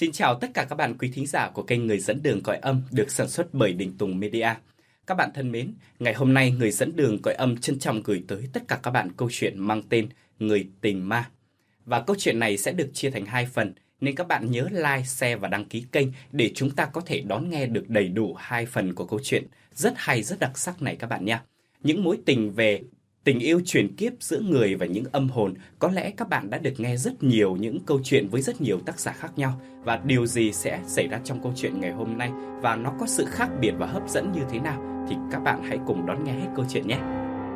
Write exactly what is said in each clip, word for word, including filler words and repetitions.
Xin chào tất cả các bạn quý thính giả của kênh Người dẫn đường cõi âm được sản xuất bởi Đình Tùng Media. Các bạn thân mến, ngày hôm nay Người dẫn đường cõi âm trân trọng gửi tới tất cả các bạn câu chuyện mang tên Người tình ma. Và câu chuyện này sẽ được chia thành hai phần, nên các bạn nhớ like, share và đăng ký kênh để chúng ta có thể đón nghe được đầy đủ hai phần của câu chuyện rất hay, rất đặc sắc này các bạn nha. Những mối tình về tình yêu truyền kiếp giữa người và những âm hồn, có lẽ các bạn đã được nghe rất nhiều những câu chuyện với rất nhiều tác giả khác nhau. Và điều gì sẽ xảy ra trong câu chuyện ngày hôm nay và nó có sự khác biệt và hấp dẫn như thế nào thì các bạn hãy cùng đón nghe hết câu chuyện nhé.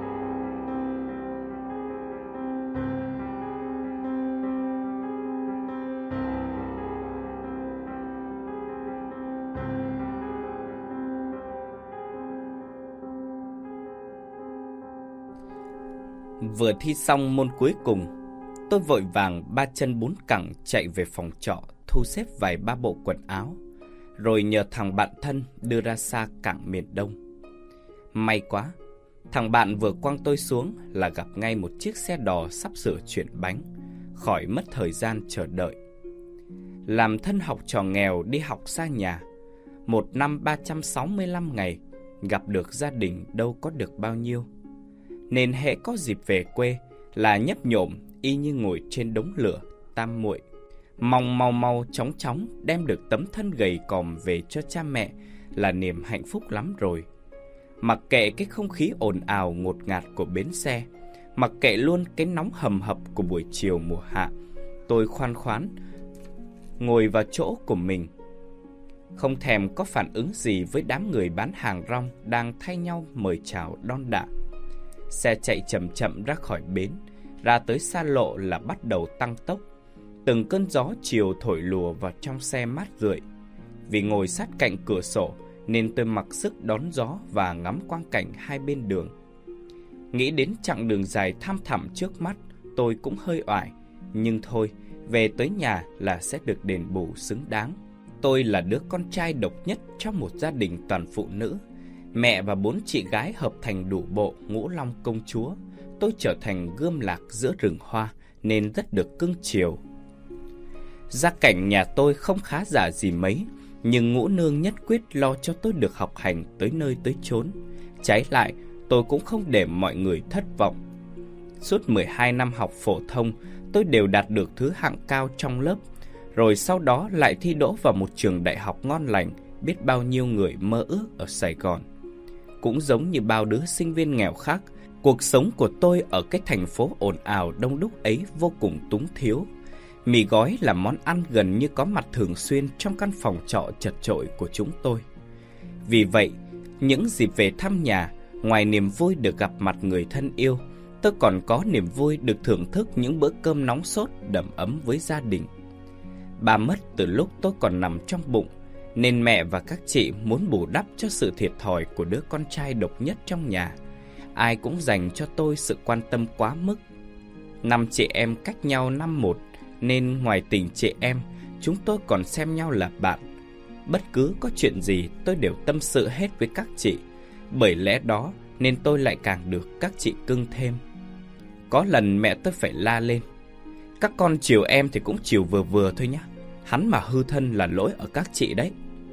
Vừa thi xong môn cuối cùng, tôi vội vàng ba chân bốn cẳng chạy về phòng trọ thu xếp vài ba bộ quần áo, rồi nhờ thằng bạn thân đưa ra xa cảng miền Đông. May quá, thằng bạn vừa quăng tôi xuống là gặp ngay một chiếc xe đò sắp sửa chuyển bánh, khỏi mất thời gian chờ đợi. Làm thân học trò nghèo đi học xa nhà, một năm ba trăm sáu mươi lăm ngày, gặp được gia đình đâu có được bao nhiêu. Nên hễ có dịp về quê là nhấp nhổm y như ngồi trên đống lửa tam muội, mong mau mau chóng chóng đem được tấm thân gầy còm về cho cha mẹ là niềm hạnh phúc lắm rồi. Mặc kệ cái không khí ồn ào ngột ngạt của bến xe, mặc kệ luôn cái nóng hầm hập của buổi chiều mùa hạ, tôi khoan khoái ngồi vào chỗ của mình, không thèm có phản ứng gì với đám người bán hàng rong đang thay nhau mời chào đon đả. Xe chạy chậm chậm ra khỏi bến, ra tới xa lộ là bắt đầu tăng tốc. Từng cơn gió chiều thổi lùa vào trong xe mát rượi. Vì ngồi sát cạnh cửa sổ nên tôi mặc sức đón gió và ngắm quang cảnh hai bên đường. Nghĩ đến chặng đường dài thăm thẳm trước mắt, tôi cũng hơi oải. Nhưng thôi, về tới nhà là sẽ được đền bù xứng đáng. Tôi là đứa con trai độc nhất trong một gia đình toàn phụ nữ. Mẹ và bốn chị gái hợp thành đủ bộ ngũ long công chúa. Tôi trở thành gươm lạc giữa rừng hoa nên rất được cưng chiều. Gia cảnh nhà tôi không khá giả gì mấy, nhưng ngũ nương nhất quyết lo cho tôi được học hành tới nơi tới chốn. Trái lại, tôi cũng không để mọi người thất vọng. Suốt mười hai năm học phổ thông, tôi đều đạt được thứ hạng cao trong lớp. Rồi sau đó lại thi đỗ vào một trường đại học ngon lành, biết bao nhiêu người mơ ước ở Sài Gòn. Cũng giống như bao đứa sinh viên nghèo khác, cuộc sống của tôi ở cái thành phố ồn ào đông đúc ấy vô cùng túng thiếu. Mì gói là món ăn gần như có mặt thường xuyên trong căn phòng trọ chật chội của chúng tôi. Vì vậy, những dịp về thăm nhà, ngoài niềm vui được gặp mặt người thân yêu, tôi còn có niềm vui được thưởng thức những bữa cơm nóng sốt đầm ấm với gia đình. Bà mất từ lúc tôi còn nằm trong bụng, nên mẹ và các chị muốn bù đắp cho sự thiệt thòi của đứa con trai độc nhất trong nhà. Ai cũng dành cho tôi sự quan tâm quá mức. Năm chị em cách nhau năm một, nên ngoài tình chị em, chúng tôi còn xem nhau là bạn. Bất cứ có chuyện gì tôi đều tâm sự hết với các chị. Bởi lẽ đó nên tôi lại càng được các chị cưng thêm. Có lần mẹ tôi phải la lên: "Các con chiều em thì cũng chiều vừa vừa thôi nhá. Hắn mà hư thân là lỗi ở các chị đấy."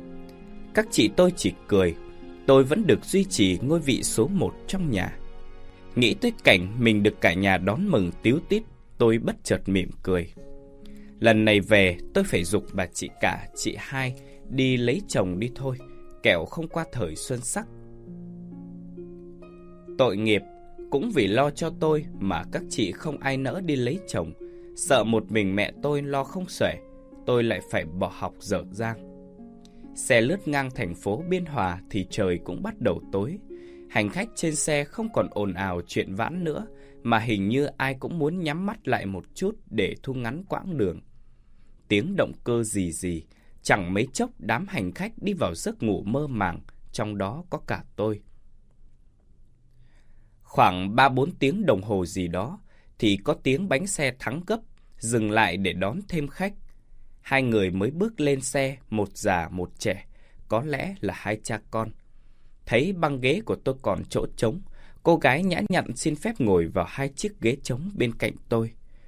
Các chị tôi chỉ cười. Tôi vẫn được duy trì ngôi vị số một trong nhà. Nghĩ tới cảnh mình được cả nhà đón mừng tíu tít, tôi bất chợt mỉm cười. Lần này về tôi phải giục bà chị cả, chị hai đi lấy chồng đi thôi, kẻo không qua thời xuân sắc. Tội nghiệp, cũng vì lo cho tôi mà các chị không ai nỡ đi lấy chồng. Sợ một mình mẹ tôi lo không xuể, tôi lại phải bỏ học dở dang. Xe lướt ngang thành phố Biên Hòa thì trời cũng bắt đầu tối. Hành khách trên xe không còn ồn ào chuyện vãn nữa, mà hình như ai cũng muốn nhắm mắt lại một chút để thu ngắn quãng đường. Tiếng động cơ rì rì, chẳng mấy chốc đám hành khách đi vào giấc ngủ mơ màng, trong đó có cả tôi. Khoảng ba bốn tiếng đồng hồ gì đó thì có tiếng bánh xe thắng gấp dừng lại để đón thêm khách. Hai người mới bước lên xe, một già một trẻ, có lẽ là hai cha con. Thấy băng ghế của tôi còn chỗ trống, cô gái nhã nhặn xin phép ngồi vào hai chiếc ghế trống bên cạnh tôi.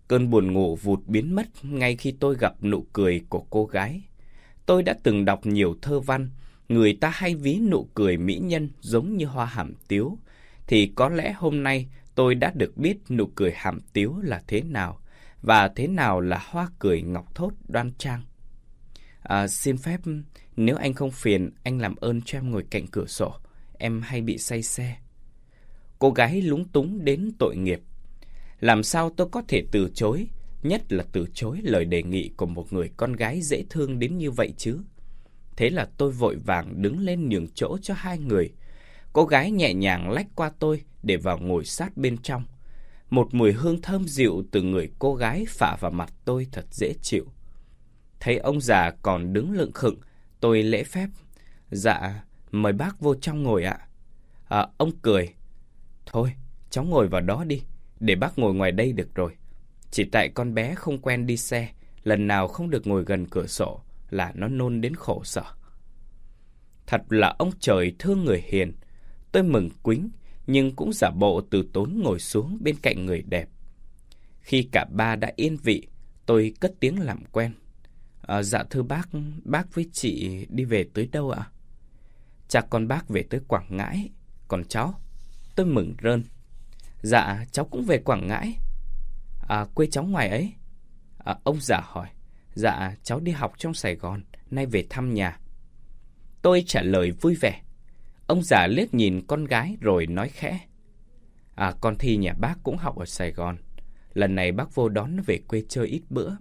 Cơn buồn ngủ vụt biến mất ngay khi tôi gặp nụ cười của cô gái. Tôi đã từng đọc nhiều thơ văn, người ta hay ví nụ cười mỹ nhân giống như hoa hàm tiếu, thì có lẽ hôm nay tôi đã được biết nụ cười hàm tiếu là thế nào, và thế nào là hoa cười ngọc thốt đoan trang. À, xin phép, nếu anh không phiền, anh làm ơn cho em ngồi cạnh cửa sổ, em hay bị say xe. Cô gái lúng túng đến tội nghiệp. Làm sao tôi có thể từ chối, nhất là từ chối lời đề nghị của một người con gái dễ thương đến như vậy chứ? Thế là tôi vội vàng đứng lên nhường chỗ cho hai người. Cô gái nhẹ nhàng lách qua tôi để vào ngồi sát bên trong. Một mùi hương thơm dịu từ người cô gái phả vào mặt tôi thật dễ chịu. Thấy ông già còn đứng lững khựng, tôi lễ phép. Dạ, mời bác vô trong ngồi ạ. À, ông cười. Thôi, cháu ngồi vào đó đi, để bác ngồi ngoài đây được rồi. Chỉ tại con bé không quen đi xe, lần nào không được ngồi gần cửa sổ là nó nôn đến khổ sở. Thật là ông trời thương người hiền. Tôi mừng quính, nhưng cũng giả bộ từ tốn ngồi xuống bên cạnh người đẹp. Khi cả ba đã yên vị, tôi cất tiếng làm quen. À, dạ thưa bác, bác với chị đi về tới đâu ạ? Chắc con bác về tới Quảng Ngãi. Còn cháu? Tôi mừng rơn. Dạ, cháu cũng về Quảng Ngãi. À, quê cháu ngoài ấy? À, ông già hỏi. Dạ, cháu đi học trong Sài Gòn, nay về thăm nhà. Tôi trả lời vui vẻ. Ông già liếc nhìn con gái rồi nói khẽ. À, con Thi nhà bác cũng học ở Sài Gòn. Lần này bác vô đón nó về quê chơi ít bữa.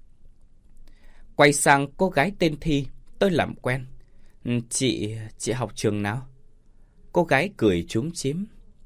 Quay sang cô gái tên Thi, tôi làm quen. Chị, chị học trường nào? Cô gái cười chúm chím.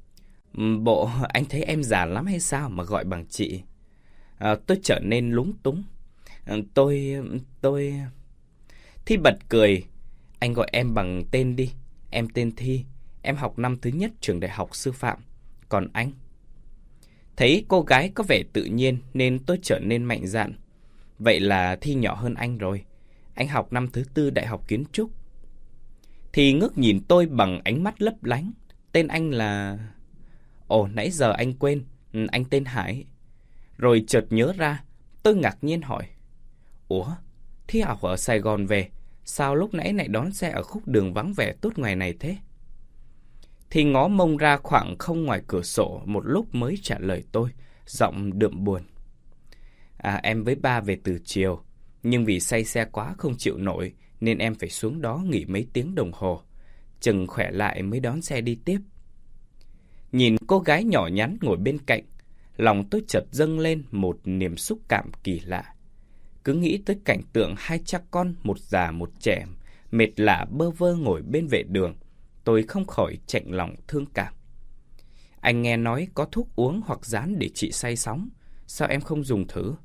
Bộ anh thấy em già lắm hay sao mà gọi bằng chị? À, tôi trở nên lúng túng. À, tôi, tôi... Thi bật cười. Anh gọi em bằng tên đi. Em tên Thi. Em học năm thứ nhất trường đại học sư phạm. Còn anh? Thấy cô gái có vẻ tự nhiên nên tôi trở nên mạnh dạn. Vậy là Thi nhỏ hơn anh rồi. Anh học năm thứ tư đại học kiến trúc. Thi ngước nhìn tôi bằng ánh mắt lấp lánh. Tên anh là... Ồ, nãy giờ anh quên. Anh tên Hải. Rồi chợt nhớ ra, tôi ngạc nhiên hỏi. Ủa, Thi học ở Sài Gòn về, sao lúc nãy lại đón xe ở khúc đường vắng vẻ tốt ngoài này thế? Thi ngó mông ra khoảng không ngoài cửa sổ một lúc mới trả lời tôi, giọng đượm buồn. À, em với ba về từ chiều, nhưng vì say xe quá không chịu nổi nên em phải xuống đó nghỉ mấy tiếng đồng hồ. Chừng khỏe lại mới đón xe đi tiếp. Nhìn cô gái nhỏ nhắn ngồi bên cạnh, lòng tôi chợt dâng lên một niềm xúc cảm kỳ lạ. Cứ nghĩ tới cảnh tượng hai cha con, một già một trẻ, mệt lả bơ vơ ngồi bên vệ đường, tôi không khỏi chạnh lòng thương cảm. Anh nghe nói có thuốc uống hoặc rán để trị say sóng, sao em không dùng thử?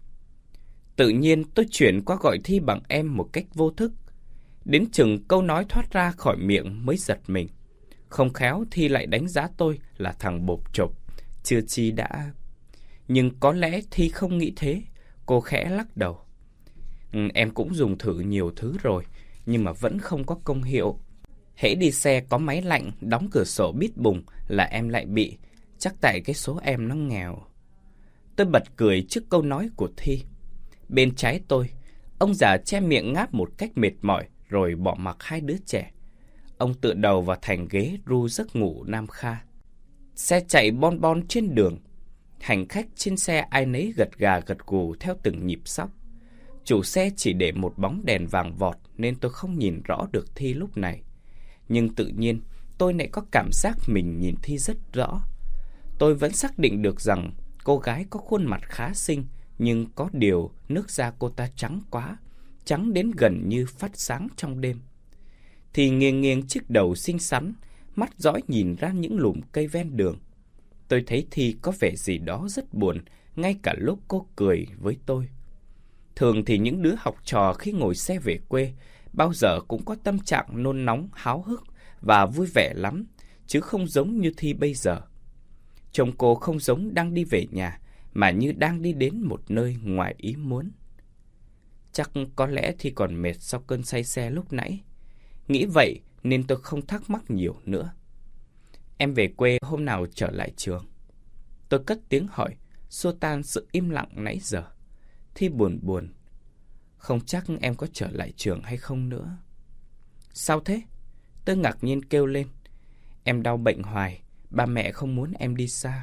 Tự nhiên tôi chuyển qua gọi Thi bằng em một cách vô thức. Đến chừng câu nói thoát ra khỏi miệng mới giật mình. Không khéo Thi lại đánh giá tôi là thằng bộp chộp, chưa chi đã... Nhưng có lẽ Thi không nghĩ thế, cô khẽ lắc đầu. Ừ, em cũng dùng thử nhiều thứ rồi, nhưng mà vẫn không có công hiệu. Hễ đi xe có máy lạnh, đóng cửa sổ bít bùng là em lại bị, chắc tại cái số em nó nghèo. Tôi bật cười trước câu nói của Thi. Bên trái tôi, ông già che miệng ngáp một cách mệt mỏi rồi bỏ mặc hai đứa trẻ. Ông tựa đầu vào thành ghế ru giấc ngủ nam kha. Xe chạy bon bon trên đường. Hành khách trên xe ai nấy gật gà gật gù theo từng nhịp sóc. Chủ xe chỉ để một bóng đèn vàng vọt nên tôi không nhìn rõ được Thi lúc này. Nhưng tự nhiên tôi lại có cảm giác mình nhìn Thi rất rõ. Tôi vẫn xác định được rằng cô gái có khuôn mặt khá xinh, nhưng có điều nước da cô ta trắng quá, trắng đến gần như phát sáng trong đêm. Thì nghiêng nghiêng chiếc đầu xinh xắn, mắt dõi nhìn ra những lùm cây ven đường. Tôi thấy Thi có vẻ gì đó rất buồn, ngay cả lúc cô cười với tôi. Thường thì những đứa học trò khi ngồi xe về quê, bao giờ cũng có tâm trạng nôn nóng, háo hức và vui vẻ lắm, chứ không giống như Thi bây giờ. Trông cô không giống đang đi về nhà, mà như đang đi đến một nơi ngoài ý muốn. Chắc có lẽ Thi còn mệt sau cơn say xe lúc nãy. Nghĩ vậy nên tôi không thắc mắc nhiều nữa. Em về quê hôm nào trở lại trường? Tôi cất tiếng hỏi, xua tan sự im lặng nãy giờ. Thi buồn buồn. Không chắc em có trở lại trường hay không nữa. Sao thế? Tôi ngạc nhiên kêu lên. Em đau bệnh hoài, ba mẹ không muốn em đi xa.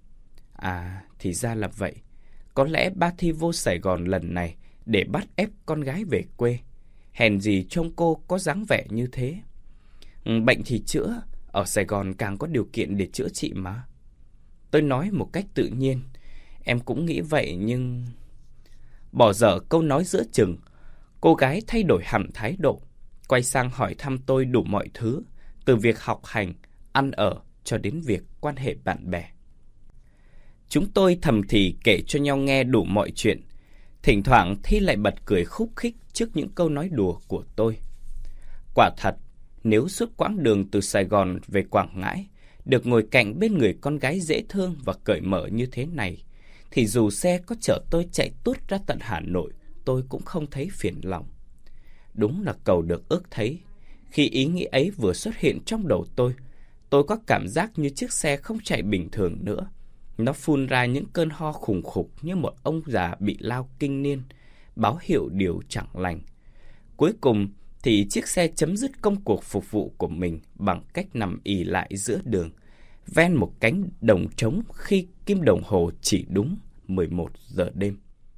À, thì ra là vậy. Có lẽ ba Thi vô Sài Gòn lần này để bắt ép con gái về quê. Hèn gì trông cô có dáng vẻ như thế. Bệnh thì chữa, ở Sài Gòn càng có điều kiện để chữa trị mà. Tôi nói một cách tự nhiên. Em cũng nghĩ vậy nhưng... Bỏ dở câu nói giữa chừng, cô gái thay đổi hẳn thái độ, quay sang hỏi thăm tôi đủ mọi thứ, từ việc học hành, ăn ở cho đến việc quan hệ bạn bè. Chúng tôi thầm thì kể cho nhau nghe đủ mọi chuyện. Thỉnh thoảng Thi lại bật cười khúc khích trước những câu nói đùa của tôi. Quả thật, nếu suốt quãng đường từ Sài Gòn về Quảng Ngãi được ngồi cạnh bên người con gái dễ thương và cởi mở như thế này, thì dù xe có chở tôi chạy tuốt ra tận Hà Nội, tôi cũng không thấy phiền lòng. Đúng là cầu được ước thấy. Khi ý nghĩ ấy vừa xuất hiện trong đầu tôi, tôi có cảm giác như chiếc xe không chạy bình thường nữa. Nó phun ra những cơn ho khủng khục như một ông già bị lao kinh niên, báo hiệu điều chẳng lành. Cuối cùng thì chiếc xe chấm dứt công cuộc phục vụ của mình bằng cách nằm ì lại giữa đường, ven một cánh đồng trống khi kim đồng hồ chỉ đúng mười một giờ đêm.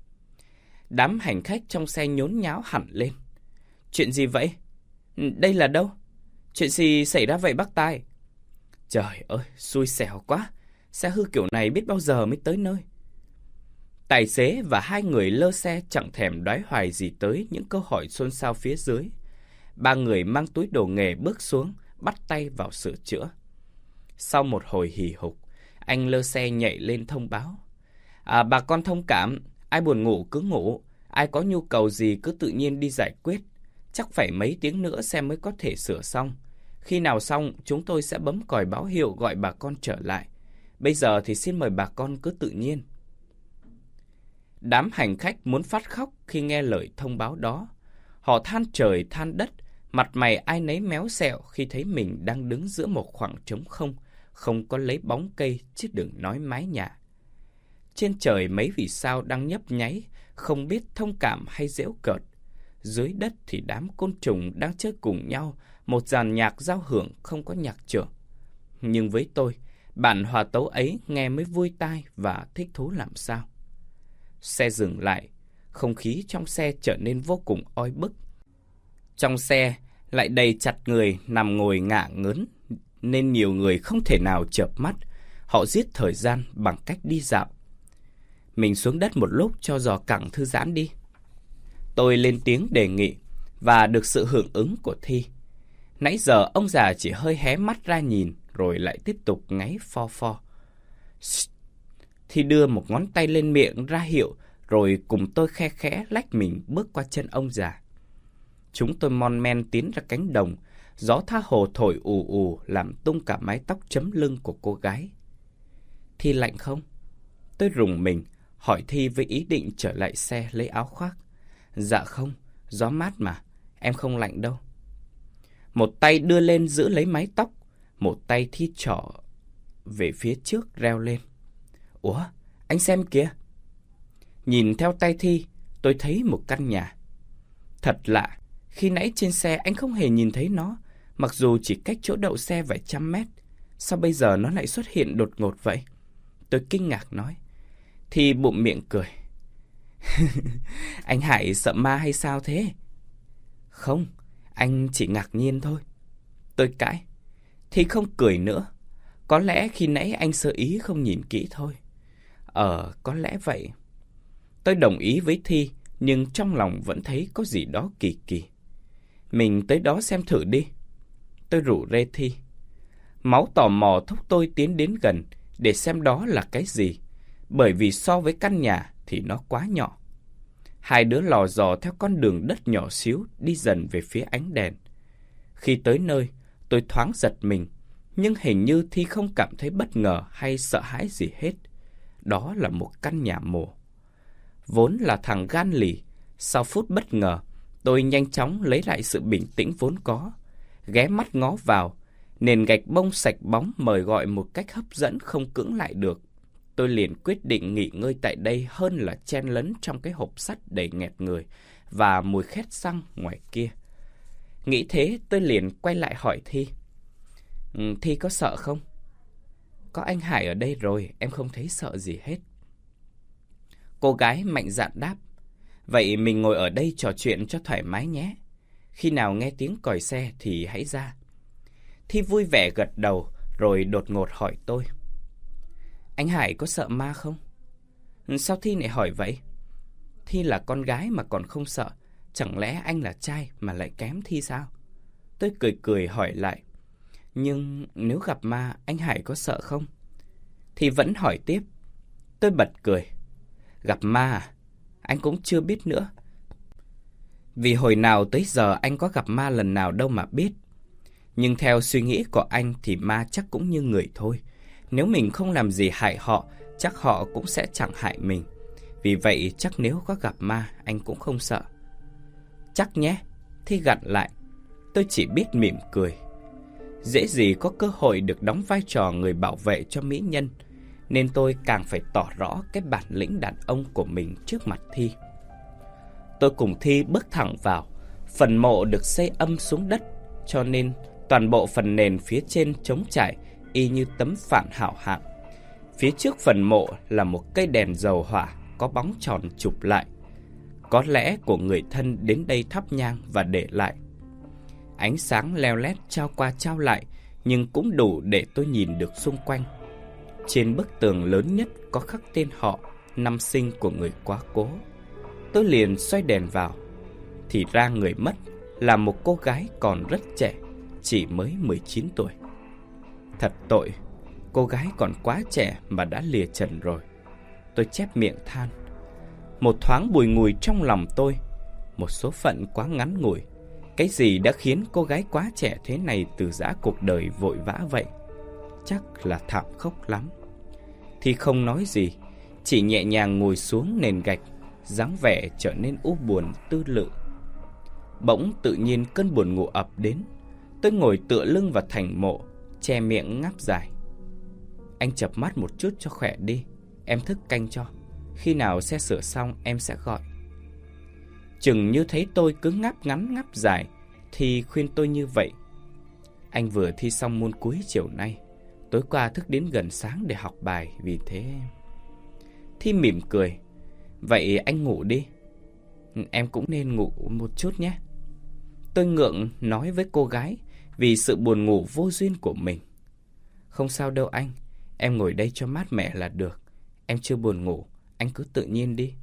Đám hành khách trong xe nhốn nháo hẳn lên. Chuyện gì vậy? Đây là đâu? Chuyện gì xảy ra vậy bác Tài? Trời ơi, xui xẻo quá. Xe hư kiểu này biết bao giờ mới tới nơi. Tài xế và hai người lơ xe chẳng thèm đoái hoài gì tới những câu hỏi xôn xao phía dưới. Ba người mang túi đồ nghề bước xuống, bắt tay vào sửa chữa. Sau một hồi hì hục, anh lơ xe nhảy lên thông báo. À, bà con thông cảm, ai buồn ngủ cứ ngủ, ai có nhu cầu gì cứ tự nhiên đi giải quyết. Chắc phải mấy tiếng nữa xe mới có thể sửa xong. Khi nào xong, chúng tôi sẽ bấm còi báo hiệu gọi bà con trở lại. Bây giờ thì xin mời bà con cứ tự nhiên. Đám hành khách muốn phát khóc khi nghe lời thông báo đó. Họ than trời than đất, mặt mày ai nấy méo xẹo khi thấy mình đang đứng giữa một khoảng trống không, không có lấy bóng cây chứ đừng nói mái nhà. Trên trời mấy vì sao đang nhấp nháy, không biết thông cảm hay giễu cợt. Dưới đất thì đám côn trùng đang chơi cùng nhau, một dàn nhạc giao hưởng không có nhạc trưởng. Nhưng với tôi, bản hòa tấu ấy nghe mới vui tai và thích thú làm sao. Xe dừng lại, không khí trong xe trở nên vô cùng oi bức. Trong xe lại đầy chặt người nằm ngồi ngả ngớn, nên nhiều người không thể nào chợp mắt. Họ giết thời gian bằng cách đi dạo. Mình xuống đất một lúc cho giò cẳng thư giãn đi. Tôi lên tiếng đề nghị và được sự hưởng ứng của Thi. Nãy giờ ông già chỉ hơi hé mắt ra nhìn rồi lại tiếp tục ngáy pho pho. Thi đưa một ngón tay lên miệng ra hiệu rồi cùng tôi khe khẽ lách mình bước qua chân ông già. Chúng tôi mon men tiến ra cánh đồng, gió tha hồ thổi ù ù làm tung cả mái tóc chấm lưng của cô gái. Thi lạnh không? Tôi rùng mình, hỏi Thi với ý định trở lại xe lấy áo khoác. Dạ không, gió mát mà, em không lạnh đâu. Một tay đưa lên giữ lấy mái tóc, một tay Thi trỏ về phía trước reo lên. Ủa, anh xem kìa. Nhìn theo tay Thi, tôi thấy một căn nhà. Thật lạ, khi nãy trên xe anh không hề nhìn thấy nó, mặc dù chỉ cách chỗ đậu xe vài trăm mét. Sao bây giờ nó lại xuất hiện đột ngột vậy? Tôi kinh ngạc nói. Thi bụm miệng cười. Anh Hải sợ ma hay sao thế? Không, anh chỉ ngạc nhiên thôi. Tôi cãi. Thi không cười nữa. Có lẽ khi nãy anh sơ ý không nhìn kỹ thôi. Ờ, có lẽ vậy. Tôi đồng ý với Thi, nhưng trong lòng vẫn thấy có gì đó kỳ kỳ. Mình tới đó xem thử đi. Tôi rủ rê Thi. Máu tò mò thúc tôi tiến đến gần để xem đó là cái gì, bởi vì so với căn nhà thì nó quá nhỏ. Hai đứa lò dò theo con đường đất nhỏ xíu đi dần về phía ánh đèn. Khi tới nơi, tôi thoáng giật mình, nhưng hình như Thi không cảm thấy bất ngờ hay sợ hãi gì hết. Đó là một căn nhà mồ. Vốn là thằng gan lì, sau phút bất ngờ, tôi nhanh chóng lấy lại sự bình tĩnh vốn có, ghé mắt ngó vào, nền gạch bông sạch bóng mời gọi một cách hấp dẫn không cưỡng lại được. tôi liền quyết định nghỉ ngơi tại đây hơn là chen lấn trong cái hộp sắt đầy nghẹt người và mùi khét xăng ngoài kia. Nghĩ thế, tôi liền quay lại hỏi Thi. Ừ, Thi có sợ không? Có anh Hải ở đây rồi, em không thấy sợ gì hết. Cô gái mạnh dạn đáp. Vậy mình ngồi ở đây trò chuyện cho thoải mái nhé. Khi nào nghe tiếng còi xe thì hãy ra. Thi vui vẻ gật đầu rồi đột ngột hỏi tôi. Anh Hải có sợ ma không? Sao Thi lại hỏi vậy? Thi là con gái mà còn không sợ. Chẳng lẽ anh là trai mà lại kém Thi sao? Tôi cười cười hỏi lại. Nhưng nếu gặp ma, anh Hải có sợ không? Thi vẫn hỏi tiếp. Tôi bật cười. Gặp ma à? Anh cũng chưa biết nữa. Vì hồi nào tới giờ anh có gặp ma lần nào đâu mà biết. Nhưng theo suy nghĩ của anh thì ma chắc cũng như người thôi. Nếu mình không làm gì hại họ, chắc họ cũng sẽ chẳng hại mình. Vì vậy chắc nếu có gặp ma, anh cũng không sợ. Chắc nhé, Thi gặn lại. Tôi chỉ biết mỉm cười. Dễ gì có cơ hội được đóng vai trò người bảo vệ cho mỹ nhân, nên tôi càng phải tỏ rõ cái bản lĩnh đàn ông của mình trước mặt Thi. Tôi cùng Thi bước thẳng vào. Phần mộ được xây âm xuống đất, cho nên toàn bộ phần nền phía trên trống trải y như tấm phản hảo hạng. Phía trước phần mộ là một cây đèn dầu hỏa có bóng tròn chụp lại. Có lẽ của người thân đến đây thắp nhang và để lại. Ánh sáng leo lét trao qua trao lại, nhưng cũng đủ để tôi nhìn được xung quanh. Trên bức tường lớn nhất có khắc tên họ, năm sinh của người quá cố. Tôi liền xoay đèn vào. Thì ra người mất là một cô gái còn rất trẻ, chỉ mới mười chín tuổi. Thật tội, cô gái còn quá trẻ mà đã lìa trần rồi. Tôi chép miệng than. Một thoáng bùi ngùi trong lòng tôi. Một số phận quá ngắn ngủi. Cái gì đã khiến cô gái quá trẻ thế này từ giã cuộc đời vội vã vậy? Chắc là thảm khốc lắm. Thì không nói gì, chỉ nhẹ nhàng ngồi xuống nền gạch, dáng vẻ trở nên u buồn tư lự. Bỗng tự nhiên cơn buồn ngủ ập đến. Tôi ngồi tựa lưng vào thành mộ, che miệng ngáp dài. Anh chợp mắt một chút cho khỏe đi, em thức canh cho. Khi nào xe sửa xong em sẽ gọi. Chừng như thấy tôi cứ ngáp ngắn ngáp dài, thì khuyên tôi như vậy. Anh vừa thi xong môn cuối chiều nay, tối qua thức đến gần sáng để học bài, vì thế... Thi mỉm cười. Vậy anh ngủ đi. Em cũng nên ngủ một chút nhé. Tôi ngượng nói với cô gái vì sự buồn ngủ vô duyên của mình. Không sao đâu anh, em ngồi đây cho mát mẻ là được. Em chưa buồn ngủ, anh cứ tự nhiên đi.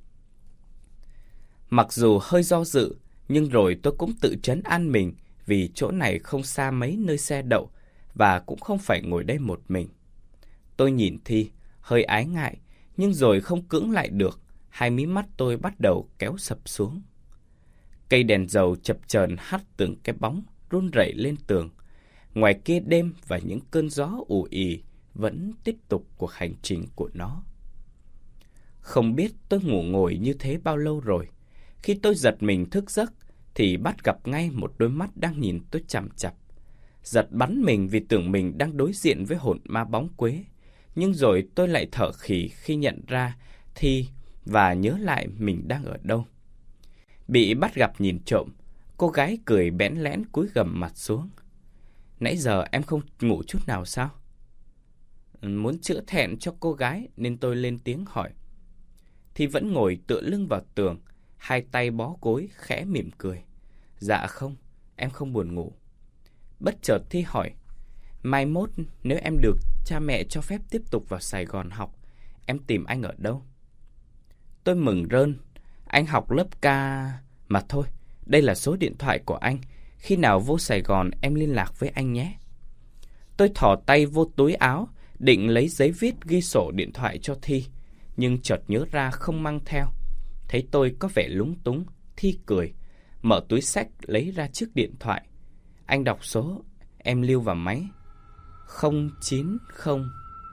Mặc dù hơi do dự, nhưng rồi tôi cũng tự trấn an mình, vì chỗ này không xa mấy nơi xe đậu, và cũng không phải ngồi đây một mình. Tôi nhìn Thi, hơi ái ngại, nhưng rồi không cưỡng lại được, hai mí mắt tôi bắt đầu kéo sập xuống. Cây đèn dầu chập chờn hắt từng cái bóng, run rẩy lên tường. Ngoài kia đêm và những cơn gió ù ì vẫn tiếp tục cuộc hành trình của nó. Không biết tôi ngủ ngồi như thế bao lâu rồi. Khi tôi giật mình thức giấc, thì bắt gặp ngay một đôi mắt đang nhìn tôi chằm chằm. Giật bắn mình vì tưởng mình đang đối diện với hồn ma bóng quế. Nhưng rồi tôi lại thở khì khi nhận ra Thi và nhớ lại mình đang ở đâu. Bị bắt gặp nhìn trộm, cô gái cười bẽn lẽn cúi gằm mặt xuống. Nãy giờ em không ngủ chút nào sao? Muốn chữa thẹn cho cô gái nên tôi lên tiếng hỏi. Thi vẫn ngồi tựa lưng vào tường, hai tay bó gối khẽ mỉm cười. Dạ không, em không buồn ngủ. Bất chợt Thi hỏi. Mai mốt nếu em được cha mẹ cho phép tiếp tục vào Sài Gòn học, em tìm anh ở đâu? Tôi mừng rơn. Anh học lớp ca... Mà thôi, đây là số điện thoại của anh. Khi nào vô Sài Gòn em liên lạc với anh nhé. Tôi thò tay vô túi áo, định lấy giấy viết ghi sổ điện thoại cho Thi, nhưng chợt nhớ ra không mang theo. Thấy tôi có vẻ lúng túng, Thi cười, mở túi xách lấy ra chiếc điện thoại. Anh đọc số, em lưu vào máy. không chín không.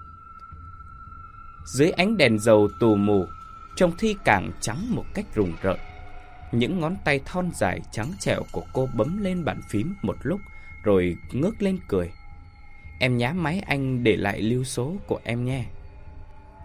Dưới ánh đèn dầu tù mù, trông Thi càng trắng một cách rùng rợn. Những ngón tay thon dài trắng trẻo của cô bấm lên bàn phím một lúc, rồi ngước lên cười. Em nhá máy anh để lại lưu số của em nhé.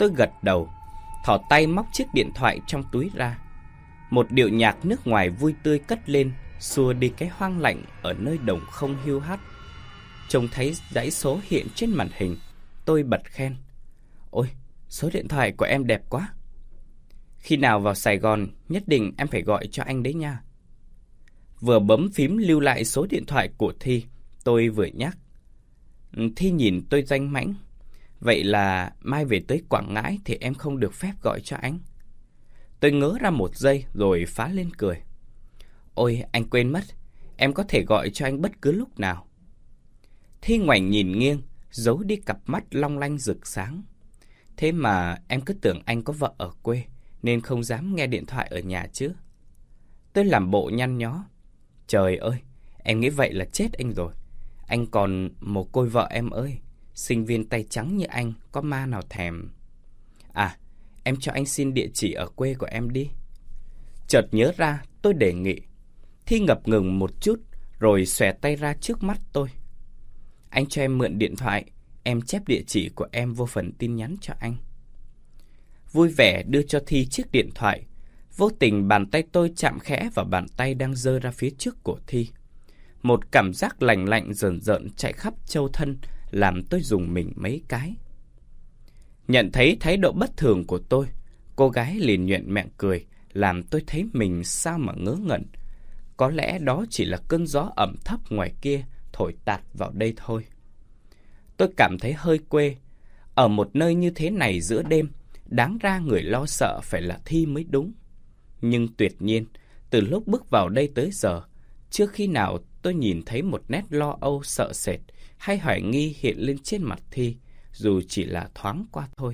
Tôi gật đầu, thò tay móc chiếc điện thoại trong túi ra. Một điệu nhạc nước ngoài vui tươi cất lên, xua đi cái hoang lạnh ở nơi đồng không hiu hắt. Trông thấy dãy số hiện trên màn hình, tôi bật khen. Ôi, số điện thoại của em đẹp quá. Khi nào vào Sài Gòn, nhất định em phải gọi cho anh đấy nha. Vừa bấm phím lưu lại số điện thoại của Thi, tôi vừa nhắc. Thi nhìn tôi danh mãnh. Vậy là mai về tới Quảng Ngãi thì em không được phép gọi cho anh. Tôi ngớ ra một giây rồi phá lên cười. Ôi, anh quên mất, em có thể gọi cho anh bất cứ lúc nào. Thi ngoảnh nhìn nghiêng, giấu đi cặp mắt long lanh rực sáng. Thế mà em cứ tưởng anh có vợ ở quê, nên không dám nghe điện thoại ở nhà chứ. Tôi làm bộ nhăn nhó. Trời ơi, em nghĩ vậy là chết anh rồi. Anh còn mồ côi vợ em ơi. Sinh viên tay trắng như anh, có ma nào thèm. À, em cho anh xin địa chỉ ở quê của em đi. Chợt nhớ ra, tôi đề nghị. Thi ngập ngừng một chút, rồi xòe tay ra trước mắt tôi. Anh cho em mượn điện thoại, em chép địa chỉ của em vô phần tin nhắn cho anh. Vui vẻ đưa cho Thi chiếc điện thoại. Vô tình bàn tay tôi chạm khẽ vào bàn tay đang giơ ra phía trước của Thi. Một cảm giác lạnh lạnh rờn rợn chạy khắp châu thân, làm tôi rùng mình mấy cái. Nhận thấy thái độ bất thường của tôi, cô gái liền nhoẻn miệng cười, làm tôi thấy mình sao mà ngớ ngẩn. Có lẽ đó chỉ là cơn gió ẩm thấp ngoài kia thổi tạt vào đây thôi. Tôi cảm thấy hơi quê. Ở một nơi như thế này giữa đêm, đáng ra người lo sợ phải là Thi mới đúng. Nhưng tuyệt nhiên, từ lúc bước vào đây tới giờ, chưa khi nào tôi nhìn thấy một nét lo âu sợ sệt hay hoài nghi hiện lên trên mặt Thi, dù chỉ là thoáng qua thôi.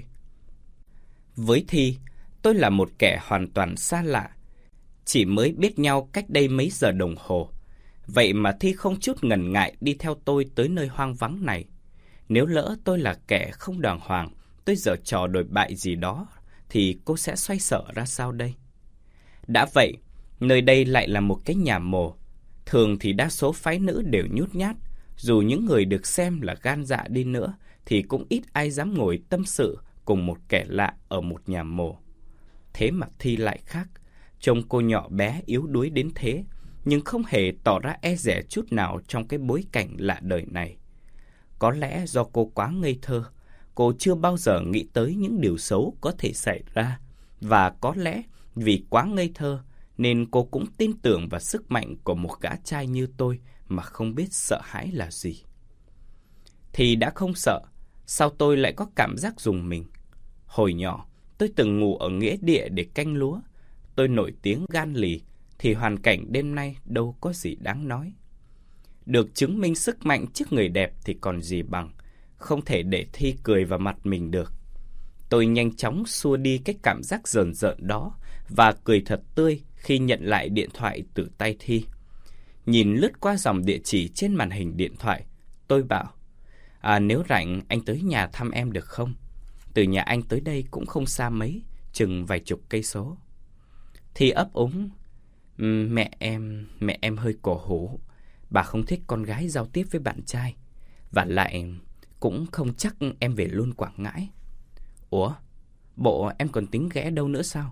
Với Thi, tôi là một kẻ hoàn toàn xa lạ. Chỉ mới biết nhau cách đây mấy giờ đồng hồ. Vậy mà Thi không chút ngần ngại đi theo tôi tới nơi hoang vắng này. Nếu lỡ tôi là kẻ không đàng hoàng, tôi giở trò đồi bại gì đó, thì cô sẽ xoay sở ra sao đây? Đã vậy, nơi đây lại là một cái nhà mồ. Thường thì đa số phái nữ đều nhút nhát. Dù những người được xem là gan dạ đi nữa, thì cũng ít ai dám ngồi tâm sự cùng một kẻ lạ ở một nhà mồ. Thế mà Thi lại khác. Trông cô nhỏ bé yếu đuối đến thế, nhưng không hề tỏ ra e dè chút nào trong cái bối cảnh lạ đời này. Có lẽ do cô quá ngây thơ, cô chưa bao giờ nghĩ tới những điều xấu có thể xảy ra. Và có lẽ vì quá ngây thơ, nên cô cũng tin tưởng vào sức mạnh của một gã trai như tôi mà không biết sợ hãi là gì. Thì đã không sợ, sao tôi lại có cảm giác rùng mình? Hồi nhỏ, tôi từng ngủ ở nghĩa địa để canh lúa. Tôi nổi tiếng gan lì, thì hoàn cảnh đêm nay đâu có gì đáng nói. Được chứng minh sức mạnh trước người đẹp thì còn gì bằng, không thể để Thi cười vào mặt mình được. Tôi nhanh chóng xua đi cái cảm giác rờn rợn đó và cười thật tươi khi nhận lại điện thoại từ tay Thi. Nhìn lướt qua dòng địa chỉ trên màn hình điện thoại, tôi bảo, à, nếu rảnh anh tới nhà thăm em được không? Từ nhà anh tới đây cũng không xa mấy, chừng vài chục cây số. Thi ấp úng, mẹ em, mẹ em hơi cổ hủ. Bà không thích con gái giao tiếp với bạn trai. Và lại cũng không chắc em về luôn Quảng Ngãi. Ủa, bộ em còn tính ghé đâu nữa sao?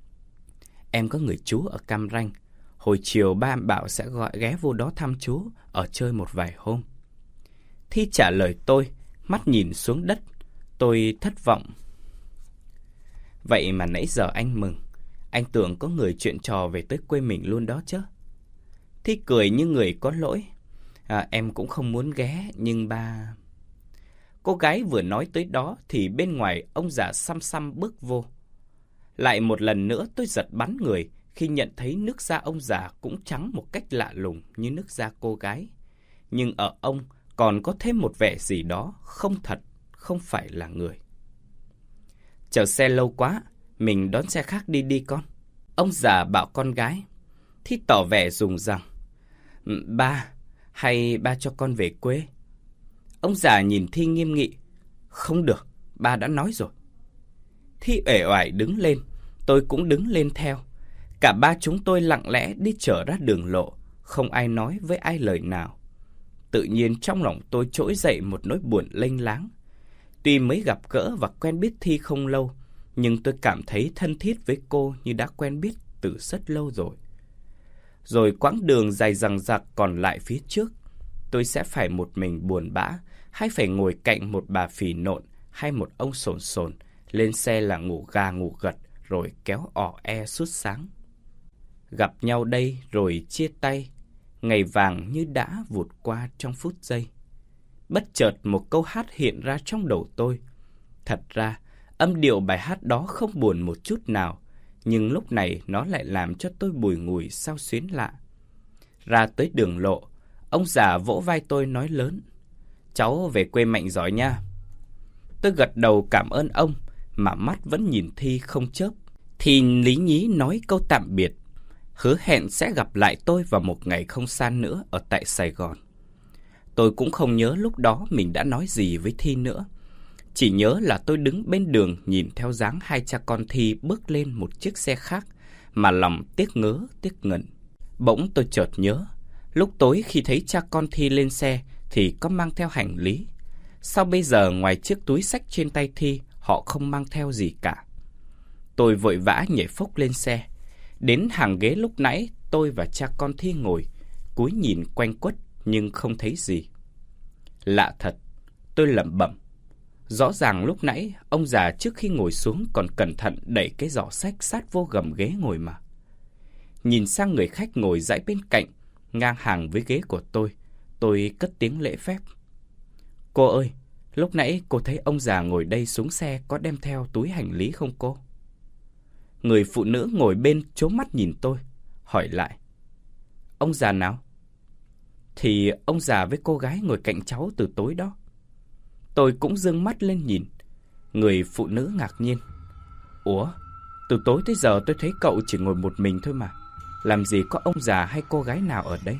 Em có người chú ở Cam Ranh. Hồi chiều ba em bảo sẽ gọi ghé vô đó thăm chú, ở chơi một vài hôm. Thi trả lời tôi, mắt nhìn xuống đất. Tôi thất vọng. Vậy mà nãy giờ anh mừng. Anh tưởng có người chuyện trò về tới quê mình luôn đó chứ. Thi cười như người có lỗi. À, em cũng không muốn ghé, nhưng ba... Cô gái vừa nói tới đó thì bên ngoài ông già xăm xăm bước vô. Lại một lần nữa tôi giật bắn người khi nhận thấy nước da ông già cũng trắng một cách lạ lùng như nước da cô gái. Nhưng ở ông còn có thêm một vẻ gì đó không thật, không phải là người. Chờ xe lâu quá, mình đón xe khác đi đi con. Ông già bảo con gái. Thi tỏ vẻ rùng rằng. Ba, hay ba cho con về quê? Ông già nhìn Thi nghiêm nghị. Không được, ba đã nói rồi. Thi uể oải đứng lên, tôi cũng đứng lên theo. Cả ba chúng tôi lặng lẽ đi trở ra đường lộ, không ai nói với ai lời nào. Tự nhiên trong lòng tôi trỗi dậy một nỗi buồn lênh láng. Tuy mới gặp gỡ và quen biết Thi không lâu, nhưng tôi cảm thấy thân thiết với cô như đã quen biết từ rất lâu rồi. Rồi quãng đường dài dằng dặc còn lại phía trước, tôi sẽ phải một mình buồn bã, hay phải ngồi cạnh một bà phì nộn hay một ông sồn sồn, lên xe là ngủ gà ngủ gật, rồi kéo ỏ e suốt sáng. Gặp nhau đây rồi chia tay, ngày vàng như đã vụt qua trong phút giây. Bất chợt một câu hát hiện ra trong đầu tôi. Thật ra, âm điệu bài hát đó không buồn một chút nào, nhưng lúc này nó lại làm cho tôi bùi ngùi xao xuyến lạ. Ra tới đường lộ, ông già vỗ vai tôi nói lớn: "Cháu về quê mạnh giỏi nha." Tôi gật đầu cảm ơn ông, mà mắt vẫn nhìn Thi không chớp. Thì lý nhí nói câu tạm biệt, hứa hẹn sẽ gặp lại tôi vào một ngày không xa nữa ở tại Sài Gòn. Tôi cũng không nhớ lúc đó mình đã nói gì với Thi nữa. Chỉ nhớ là tôi đứng bên đường nhìn theo dáng hai cha con Thi bước lên một chiếc xe khác, mà lòng tiếc ngớ, tiếc ngẩn. Bỗng tôi chợt nhớ, lúc tối khi thấy cha con Thi lên xe thì có mang theo hành lý. Sao bây giờ ngoài chiếc túi xách trên tay Thi, họ không mang theo gì cả? Tôi vội vã nhảy phốc lên xe. Đến hàng ghế lúc nãy tôi và cha con Thi ngồi, cúi nhìn quanh quất nhưng không thấy gì. Lạ thật, tôi lẩm bẩm. Rõ ràng lúc nãy ông già trước khi ngồi xuống còn cẩn thận đẩy cái giỏ xách sát vô gầm ghế ngồi mà. Nhìn sang người khách ngồi dãy bên cạnh, ngang hàng với ghế của tôi, tôi cất tiếng lễ phép: "Cô ơi, lúc nãy cô thấy ông già ngồi đây xuống xe có đem theo túi hành lý không cô?" Người phụ nữ ngồi bên trố mắt nhìn tôi, hỏi lại: "Ông già nào?" "Thì ông già với cô gái ngồi cạnh cháu từ tối đó." Tôi cũng giương mắt lên nhìn. Người phụ nữ ngạc nhiên: "Ủa, từ tối tới giờ tôi thấy cậu chỉ ngồi một mình thôi mà. Làm gì có ông già hay cô gái nào ở đây?"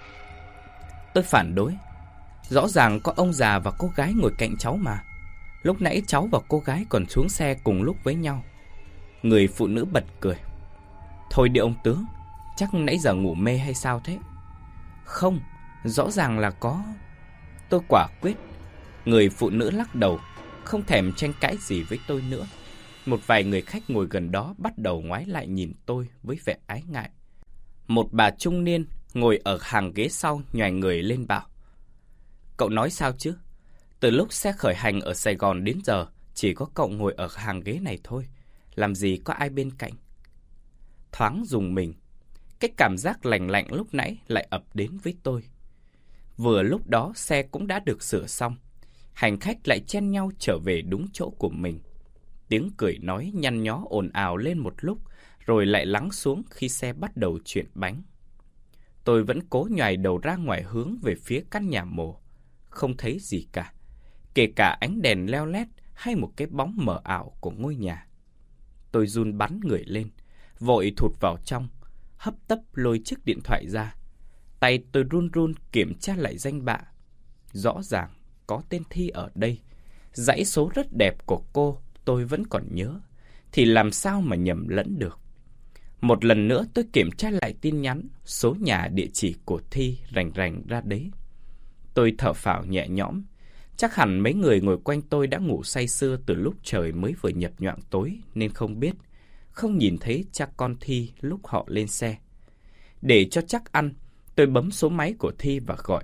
Tôi phản đối: "Rõ ràng có ông già và cô gái ngồi cạnh cháu mà. Lúc nãy cháu và cô gái còn xuống xe cùng lúc với nhau." Người phụ nữ bật cười: "Thôi đi ông tướng, chắc nãy giờ ngủ mê hay sao thế?" "Không, rõ ràng là có." Tôi quả quyết. Người phụ nữ lắc đầu, không thèm tranh cãi gì với tôi nữa. Một vài người khách ngồi gần đó bắt đầu ngoái lại nhìn tôi với vẻ ái ngại. Một bà trung niên ngồi ở hàng ghế sau nhoài người lên bảo: "Cậu nói sao chứ? Từ lúc xe khởi hành ở Sài Gòn đến giờ, chỉ có cậu ngồi ở hàng ghế này thôi. Làm gì có ai bên cạnh?" Thoáng rùng mình, cái cảm giác lành lạnh lúc nãy lại ập đến với tôi. Vừa lúc đó xe cũng đã được sửa xong, hành khách lại chen nhau trở về đúng chỗ của mình. Tiếng cười nói nhăn nhó ồn ào lên một lúc, rồi lại lắng xuống khi xe bắt đầu chuyển bánh. Tôi vẫn cố nhoài đầu ra ngoài hướng về phía căn nhà mồ. Không thấy gì cả, kể cả ánh đèn leo lét hay một cái bóng mờ ảo của ngôi nhà. Tôi run bắn người lên, vội thụt vào trong, hấp tấp lôi chiếc điện thoại ra. Tay tôi run run kiểm tra lại danh bạ. Rõ ràng có tên Thi ở đây. Dãy số rất đẹp của cô tôi vẫn còn nhớ, thì làm sao mà nhầm lẫn được. Một lần nữa tôi kiểm tra lại tin nhắn, số nhà, địa chỉ của Thi rành rành ra đấy. Tôi thở phào nhẹ nhõm. Chắc hẳn mấy người ngồi quanh tôi đã ngủ say sưa từ lúc trời mới vừa nhập nhoạng tối, nên không biết, không nhìn thấy cha con Thi lúc họ lên xe. Để cho chắc ăn, tôi bấm số máy của Thi và gọi.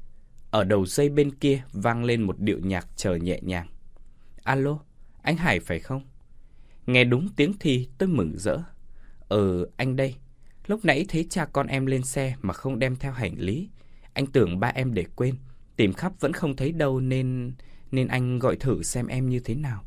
Ở đầu dây bên kia vang lên một điệu nhạc chờ nhẹ nhàng. "Alo, anh Hải phải không?" Nghe đúng tiếng Thi tôi mừng rỡ. "Ừ, anh đây. Lúc nãy thấy cha con em lên xe mà không đem theo hành lý. Anh tưởng ba em để quên, tìm khắp vẫn không thấy đâu nên... nên anh gọi thử xem em như thế nào."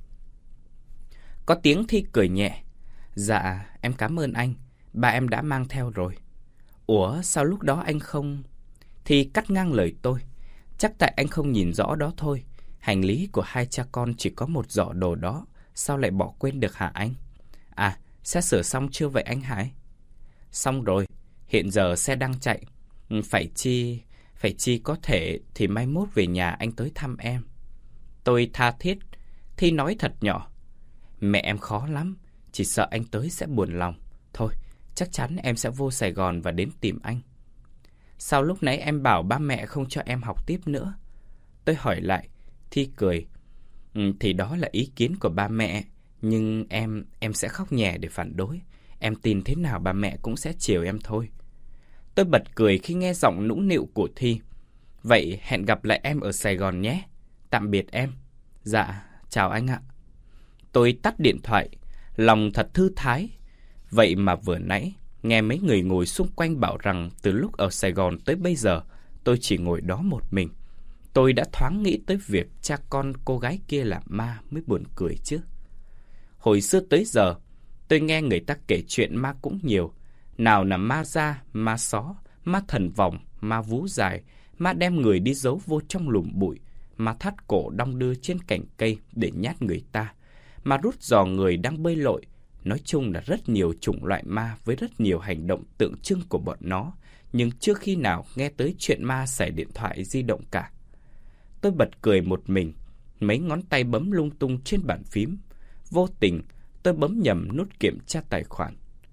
Có tiếng Thi cười nhẹ. "Dạ, em cảm ơn anh. Ba em đã mang theo rồi." "Ủa, sao lúc đó anh không..." Thi cắt ngang lời tôi. "Chắc tại anh không nhìn rõ đó thôi. Hành lý của hai cha con chỉ có một giỏ đồ đó. Sao lại bỏ quên được hả anh? À, xe sửa xong chưa vậy anh Hải?" "Xong rồi. Hiện giờ xe đang chạy. Phải chi... Phải chi có thể thì mai mốt về nhà anh tới thăm em." Tôi tha thiết. Thi nói thật nhỏ. "Mẹ em khó lắm. Chỉ sợ anh tới sẽ buồn lòng. Thôi, chắc chắn em sẽ vô Sài Gòn và đến tìm anh." "Sao lúc nãy em bảo ba mẹ không cho em học tiếp nữa?" Tôi hỏi lại. Thi cười. Ừ, thì đó là ý kiến của ba mẹ, nhưng em, em sẽ khóc nhè để phản đối. Em tin thế nào ba mẹ cũng sẽ chiều em thôi. Tôi bật cười khi nghe giọng nũng nịu của Thi. Vậy hẹn gặp lại em ở Sài Gòn nhé. Tạm biệt em. Dạ, chào anh ạ. Tôi tắt điện thoại, lòng thật thư thái. Vậy mà vừa nãy, nghe mấy người ngồi xung quanh bảo rằng từ lúc ở Sài Gòn tới bây giờ, tôi chỉ ngồi đó một mình. Tôi đã thoáng nghĩ tới việc cha con cô gái kia là ma mới buồn cười chứ. Hồi xưa tới giờ, tôi nghe người ta kể chuyện ma cũng nhiều. Nào là ma da, ma xó, ma thần vòng, ma vú dài, ma đem người đi giấu vô trong lùm bụi, ma thắt cổ đong đưa trên cành cây để nhát người ta, ma rút giò người đang bơi lội. Nói chung là rất nhiều chủng loại ma với rất nhiều hành động tượng trưng của bọn nó, nhưng chưa khi nào nghe tới chuyện ma xài điện thoại di động cả. Tôi bật cười một mình, mấy ngón tay bấm lung tung trên bàn phím. Vô tình, tôi bấm nhầm nút kiểm tra tài khoản.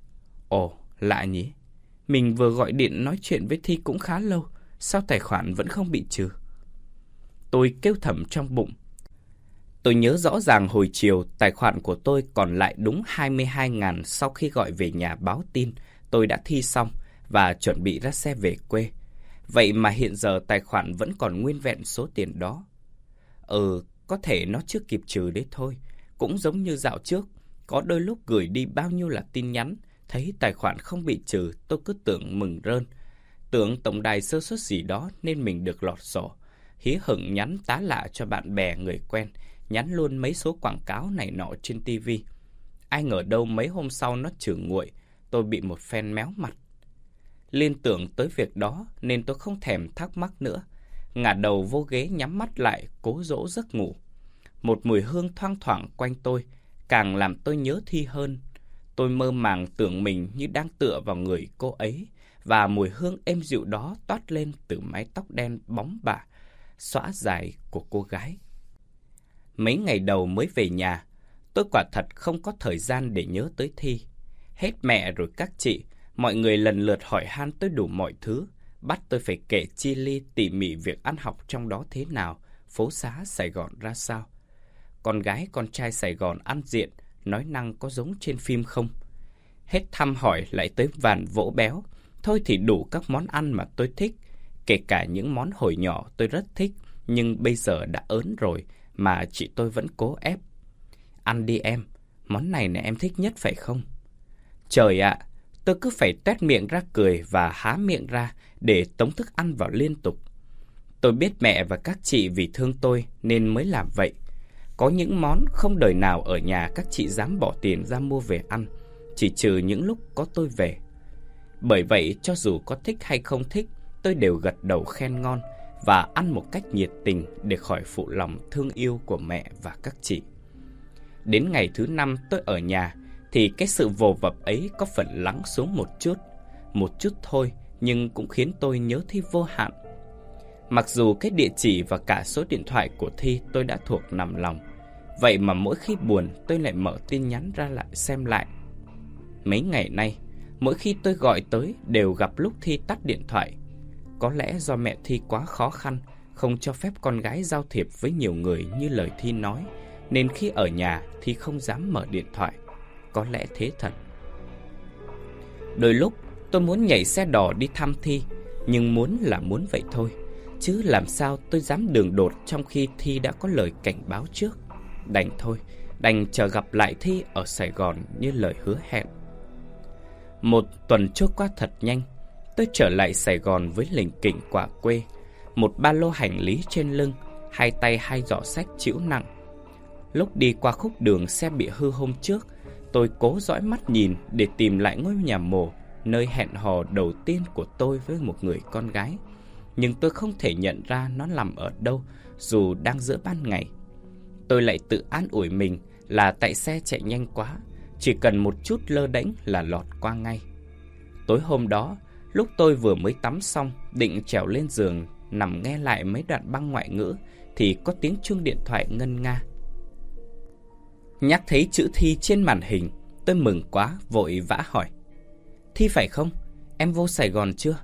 Ồ, lạ nhỉ? Mình vừa gọi điện nói chuyện với Thi cũng khá lâu, sao tài khoản vẫn không bị trừ? Tôi kêu thầm trong bụng. Tôi nhớ rõ ràng hồi chiều, tài khoản của tôi còn lại đúng hai mươi hai nghìn sau khi gọi về nhà báo tin tôi đã thi xong và chuẩn bị ra xe về quê. Vậy mà hiện giờ tài khoản vẫn còn nguyên vẹn số tiền đó. Ừ, có thể nó chưa kịp trừ đấy thôi. Cũng giống như dạo trước, có đôi lúc gửi đi bao nhiêu là tin nhắn, thấy tài khoản không bị trừ, tôi cứ tưởng mừng rơn. Tưởng tổng đài sơ suất gì đó nên mình được lọt sổ. Hí hửng nhắn tá lạ cho bạn bè người quen, nhắn luôn mấy số quảng cáo này nọ trên tivi. Ai ngờ đâu mấy hôm sau nó trừ nguội, tôi bị một phen méo mặt. Liên tưởng tới việc đó nên tôi không thèm thắc mắc nữa. Ngả đầu vô ghế nhắm mắt lại, cố dỗ giấc ngủ. Một mùi hương thoang thoảng quanh tôi, càng làm tôi nhớ Thi hơn. Tôi mơ màng tưởng mình như đang tựa vào người cô ấy, và mùi hương êm dịu đó toát lên từ mái tóc đen bóng bả, xõa dài của cô gái. Mấy ngày đầu mới về nhà, tôi quả thật không có thời gian để nhớ tới Thi. Hết mẹ rồi các chị, mọi người lần lượt hỏi han tôi đủ mọi thứ, bắt tôi phải kể chi li tỉ mỉ việc ăn học trong đó thế nào, phố xá Sài Gòn ra sao. Con gái con trai Sài Gòn ăn diện, nói năng có giống trên phim không? Hết thăm hỏi lại tới vàn vỗ béo. Thôi thì đủ các món ăn mà tôi thích, kể cả những món hồi nhỏ tôi rất thích, nhưng bây giờ đã ớn rồi mà chị tôi vẫn cố ép. Ăn đi em, món này là em thích nhất phải không? Trời ạ, tôi cứ phải toét miệng ra cười và há miệng ra để tống thức ăn vào liên tục. Tôi biết mẹ và các chị vì thương tôi nên mới làm vậy. Có những món không đời nào ở nhà các chị dám bỏ tiền ra mua về ăn, chỉ trừ những lúc có tôi về. Bởi vậy, cho dù có thích hay không thích, tôi đều gật đầu khen ngon và ăn một cách nhiệt tình để khỏi phụ lòng thương yêu của mẹ và các chị. Đến ngày thứ năm tôi ở nhà, thì cái sự vồ vập ấy có phần lắng xuống một chút. Một chút thôi, nhưng cũng khiến tôi nhớ Thi vô hạn. Mặc dù cái địa chỉ và cả số điện thoại của Thi tôi đã thuộc nằm lòng, vậy mà mỗi khi buồn tôi lại mở tin nhắn ra lại xem lại. Mấy ngày nay, mỗi khi tôi gọi tới đều gặp lúc Thi tắt điện thoại. Có lẽ do mẹ Thi quá khó khăn, không cho phép con gái giao thiệp với nhiều người như lời Thi nói, nên khi ở nhà Thi không dám mở điện thoại. Có lẽ thế thật. Đôi lúc tôi muốn nhảy xe đò đi thăm Thi, nhưng muốn là muốn vậy thôi, chứ làm sao tôi dám đường đột trong khi Thi đã có lời cảnh báo trước. Đành thôi, đành chờ gặp lại Thi ở Sài Gòn như lời hứa hẹn. Một tuần trôi qua thật nhanh. Tôi trở lại Sài Gòn với lỉnh kỉnh quả quê, một ba lô hành lý trên lưng, hai tay hai giỏ sách trĩu nặng. Lúc đi qua khúc đường xe bị hư hôm trước, tôi cố dõi mắt nhìn để tìm lại ngôi nhà mồ, nơi hẹn hò đầu tiên của tôi với một người con gái. Nhưng tôi không thể nhận ra nó nằm ở đâu, dù đang giữa ban ngày. Tôi lại tự an ủi mình là tại xe chạy nhanh quá, chỉ cần một chút lơ đễnh là lọt qua ngay. Tối hôm đó, lúc tôi vừa mới tắm xong, định trèo lên giường nằm nghe lại mấy đoạn băng ngoại ngữ, thì có tiếng chuông điện thoại ngân nga. Nhắc thấy chữ Thi trên màn hình, tôi mừng quá, vội vã hỏi: Thi phải không? Em vô Sài Gòn chưa?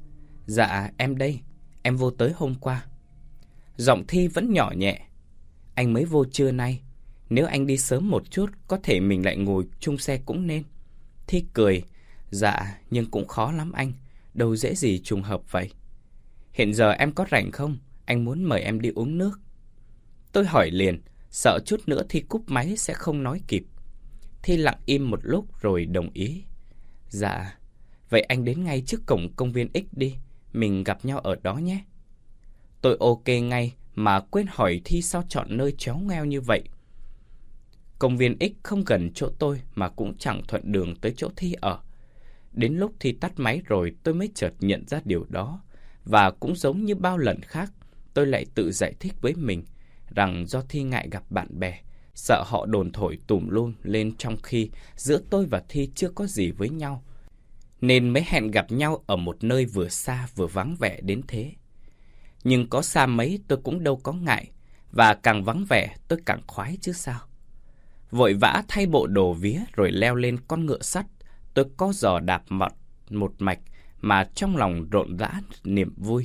Dạ, em đây. Em vô tới hôm qua. Giọng Thi vẫn nhỏ nhẹ. Anh mới vô trưa nay. Nếu anh đi sớm một chút, có thể mình lại ngồi chung xe cũng nên. Thi cười. Dạ, nhưng cũng khó lắm anh. Đâu dễ gì trùng hợp vậy. Hiện giờ em có rảnh không? Anh muốn mời em đi uống nước. Tôi hỏi liền, sợ chút nữa Thi cúp máy sẽ không nói kịp. Thi lặng im một lúc rồi đồng ý. Dạ, vậy anh đến ngay trước cổng công viên X đi. Mình gặp nhau ở đó nhé. Tôi ok ngay mà quên hỏi Thi sao chọn nơi chéo ngoeo như vậy. Công viên X không gần chỗ tôi mà cũng chẳng thuận đường tới chỗ Thi ở. Đến lúc Thi tắt máy rồi tôi mới chợt nhận ra điều đó. Và cũng giống như bao lần khác, tôi lại tự giải thích với mình rằng do Thi ngại gặp bạn bè, sợ họ đồn thổi tùm lum lên trong khi giữa tôi và Thi chưa có gì với nhau, nên mới hẹn gặp nhau ở một nơi vừa xa vừa vắng vẻ đến thế. Nhưng có xa mấy tôi cũng đâu có ngại, và càng vắng vẻ tôi càng khoái chứ sao. Vội vã thay bộ đồ vía rồi leo lên con ngựa sắt, tôi co giò đạp mọt một mạch mà trong lòng rộn rã niềm vui.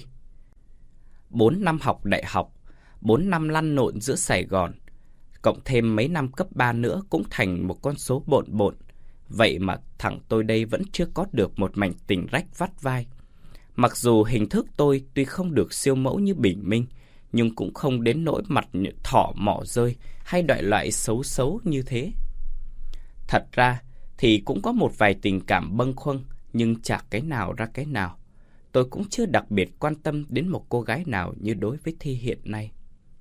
Bốn năm học đại học, bốn năm lăn lộn giữa Sài Gòn, cộng thêm mấy năm cấp ba nữa cũng thành một con số bộn bộn. Vậy mà thằng tôi đây vẫn chưa có được một mảnh tình rách vắt vai. Mặc dù hình thức tôi tuy không được siêu mẫu như Bình Minh, nhưng cũng không đến nỗi mặt thỏ mỏ rơi hay đại loại xấu xấu như thế. Thật ra thì cũng có một vài tình cảm bâng khuâng, nhưng chả cái nào ra cái nào. Tôi cũng chưa đặc biệt quan tâm đến một cô gái nào như đối với Thi hiện nay.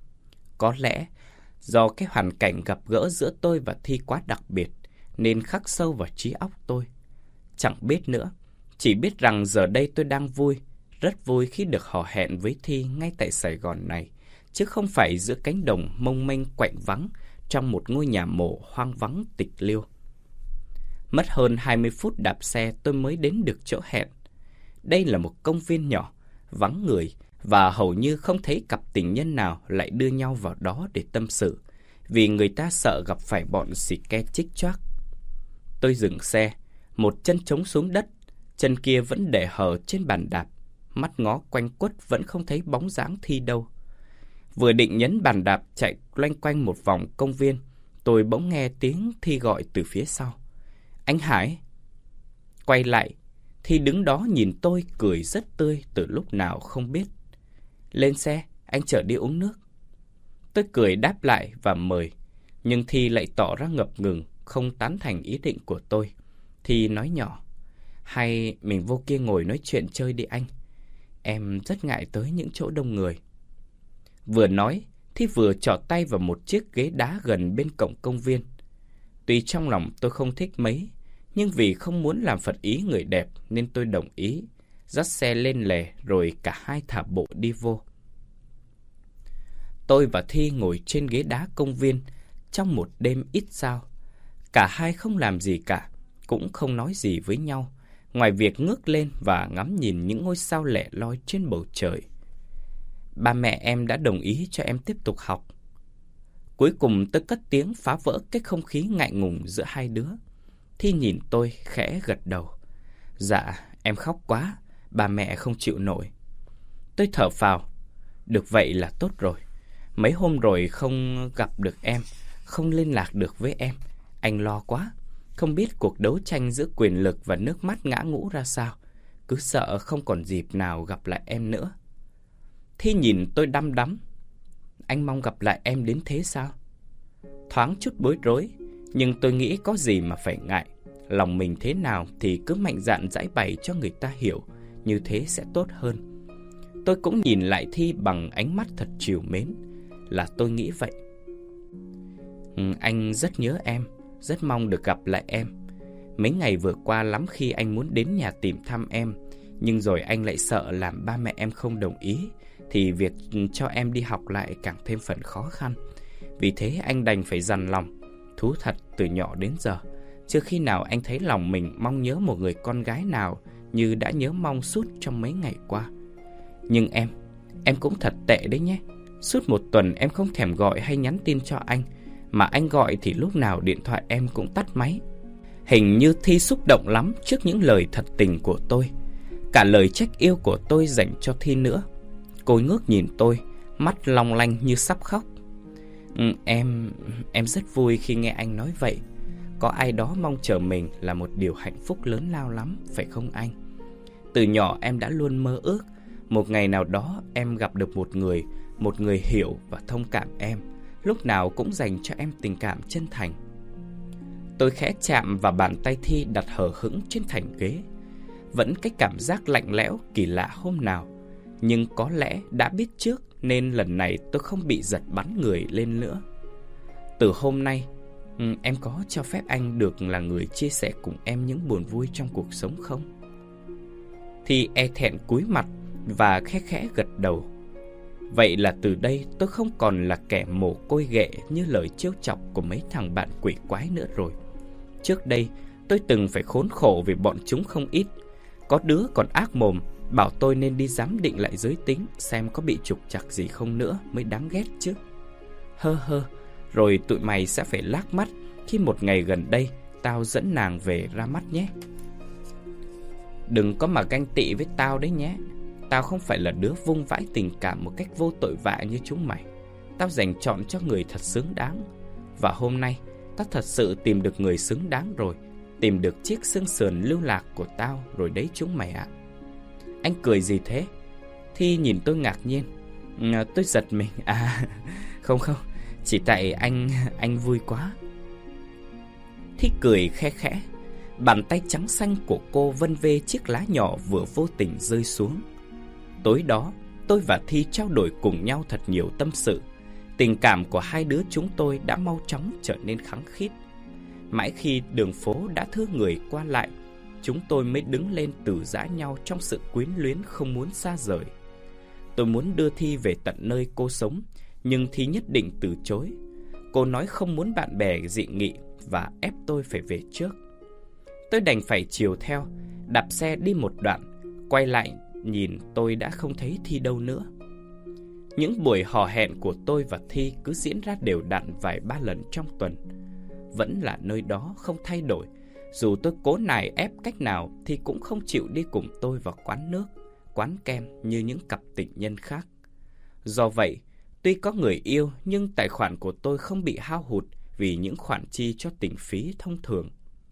Có lẽ do cái hoàn cảnh gặp gỡ giữa tôi và Thi quá đặc biệt nên khắc sâu vào trí óc tôi. Chẳng biết nữa, chỉ biết rằng giờ đây tôi đang vui, rất vui khi được hò hẹn với Thi ngay tại Sài Gòn này, chứ không phải giữa cánh đồng mông mênh quạnh vắng trong một ngôi nhà mộ hoang vắng tịch liêu. Mất hơn hai mươi phút đạp xe tôi mới đến được chỗ hẹn. Đây là một công viên nhỏ, vắng người và hầu như không thấy cặp tình nhân nào lại đưa nhau vào đó để tâm sự, vì người ta sợ gặp phải bọn xì ke chích choác. Tôi dừng xe, một chân chống xuống đất, chân kia vẫn để hở trên bàn đạp, mắt ngó quanh quất vẫn không thấy bóng dáng Thi đâu. Vừa định nhấn bàn đạp chạy loanh quanh một vòng công viên, tôi bỗng nghe tiếng Thi gọi từ phía sau. Anh Hải! Quay lại, Thi đứng đó nhìn tôi cười rất tươi từ lúc nào không biết. Lên xe, anh chở đi uống nước. Tôi cười đáp lại và mời, nhưng Thi lại tỏ ra ngập ngừng, không tán thành ý định của tôi. Thi nói nhỏ, hay mình vô kia ngồi nói chuyện chơi đi anh. Em rất ngại tới những chỗ đông người. Vừa nói, Thi vừa trỏ tay vào một chiếc ghế đá gần bên cổng công viên. Tuy trong lòng tôi không thích mấy, nhưng vì không muốn làm phật ý người đẹp nên tôi đồng ý, dắt xe lên lề rồi cả hai thả bộ đi vô. Tôi và Thi ngồi trên ghế đá công viên trong một đêm ít sao. Cả hai không làm gì cả, cũng không nói gì với nhau, ngoài việc ngước lên và ngắm nhìn những ngôi sao lẻ loi trên bầu trời. Ba mẹ em đã đồng ý cho em tiếp tục học. Cuối cùng tôi cất tiếng phá vỡ cái không khí ngại ngùng giữa hai đứa. Thi nhìn tôi khẽ gật đầu. Dạ, em khóc quá, ba mẹ không chịu nổi. Tôi thở phào. Được vậy là tốt rồi. Mấy hôm rồi không gặp được em, không liên lạc được với em. Anh lo quá, không biết cuộc đấu tranh giữa quyền lực và nước mắt ngã ngũ ra sao. Cứ sợ không còn dịp nào gặp lại em nữa. Thi nhìn tôi đăm đắm. Anh mong gặp lại em đến thế sao? Thoáng chút bối rối, nhưng tôi nghĩ có gì mà phải ngại. Lòng mình thế nào thì cứ mạnh dạn giải bày cho người ta hiểu, như thế sẽ tốt hơn. Tôi cũng nhìn lại Thi bằng ánh mắt thật trìu mến. Là tôi nghĩ vậy. ừ, Anh rất nhớ em, rất mong được gặp lại em. Mấy ngày vừa qua lắm khi anh muốn đến nhà tìm thăm em, nhưng rồi anh lại sợ làm ba mẹ em không đồng ý, thì việc cho em đi học lại càng thêm phần khó khăn. Vì thế anh đành phải dằn lòng. Thú thật từ nhỏ đến giờ, chưa khi nào anh thấy lòng mình mong nhớ một người con gái nào như đã nhớ mong suốt trong mấy ngày qua. Nhưng em, em cũng thật tệ đấy nhé. Suốt một tuần em không thèm gọi hay nhắn tin cho anh, mà anh gọi thì lúc nào điện thoại em cũng tắt máy. Hình như Thi xúc động lắm trước những lời thật tình của tôi, cả lời trách yêu của tôi dành cho Thi nữa. Cô ngước nhìn tôi, mắt long lanh như sắp khóc. Ừ, em, em rất vui khi nghe anh nói vậy. Có ai đó mong chờ mình là một điều hạnh phúc lớn lao lắm, phải không anh? Từ nhỏ em đã luôn mơ ước một ngày nào đó em gặp được một người, một người hiểu và thông cảm em, lúc nào cũng dành cho em tình cảm chân thành. Tôi khẽ chạm vào bàn tay Thi đặt hờ hững trên thành ghế. Vẫn cái cảm giác lạnh lẽo kỳ lạ hôm nào, nhưng có lẽ đã biết trước nên lần này tôi không bị giật bắn người lên nữa. Từ hôm nay, em có cho phép anh được là người chia sẻ cùng em những buồn vui trong cuộc sống không? Thi e thẹn cúi mặt và khẽ khẽ gật đầu. Vậy là từ đây tôi không còn là kẻ mồ côi ghệ như lời trêu chọc của mấy thằng bạn quỷ quái nữa rồi. Trước đây tôi từng phải khốn khổ vì bọn chúng không ít. Có đứa còn ác mồm bảo tôi nên đi giám định lại giới tính, xem có bị trục trặc gì không nữa mới đáng ghét chứ. Hơ hơ, rồi tụi mày sẽ phải lác mắt khi một ngày gần đây tao dẫn nàng về ra mắt nhé. Đừng có mà ganh tị với tao đấy nhé. Tao không phải là đứa vung vãi tình cảm một cách vô tội vạ như chúng mày. Tao dành chọn cho người thật xứng đáng. Và hôm nay tao thật sự tìm được người xứng đáng rồi. Tìm được chiếc xương sườn lưu lạc của tao rồi đấy chúng mày ạ. Anh cười gì thế? Thi nhìn tôi ngạc nhiên. à, Tôi giật mình. À không không, chỉ tại anh anh vui quá. Thi cười khe khẽ. Bàn tay trắng xanh của cô vân vê chiếc lá nhỏ vừa vô tình rơi xuống. Tối đó tôi và Thi trao đổi cùng nhau thật nhiều tâm sự. Tình cảm của hai đứa chúng tôi đã mau chóng trở nên khăng khít. Mãi khi đường phố đã thưa người qua lại, chúng tôi mới đứng lên từ giã nhau trong sự quyến luyến không muốn xa rời. Tôi muốn đưa Thi về tận nơi cô sống, nhưng Thi nhất định từ chối. Cô nói không muốn bạn bè dị nghị và ép tôi phải về trước. Tôi đành phải chiều theo, đạp xe đi một đoạn, quay lại nhìn tôi đã không thấy Thi đâu nữa. Những buổi hò hẹn của tôi và Thi cứ diễn ra đều đặn vài ba lần trong tuần. Vẫn là nơi đó không thay đổi. Dù tôi cố nài ép cách nào thì cũng không chịu đi cùng tôi vào quán nước, quán kem như những cặp tình nhân khác. Do vậy, tuy có người yêu nhưng tài khoản của tôi không bị hao hụt vì những khoản chi cho tình phí thông thường.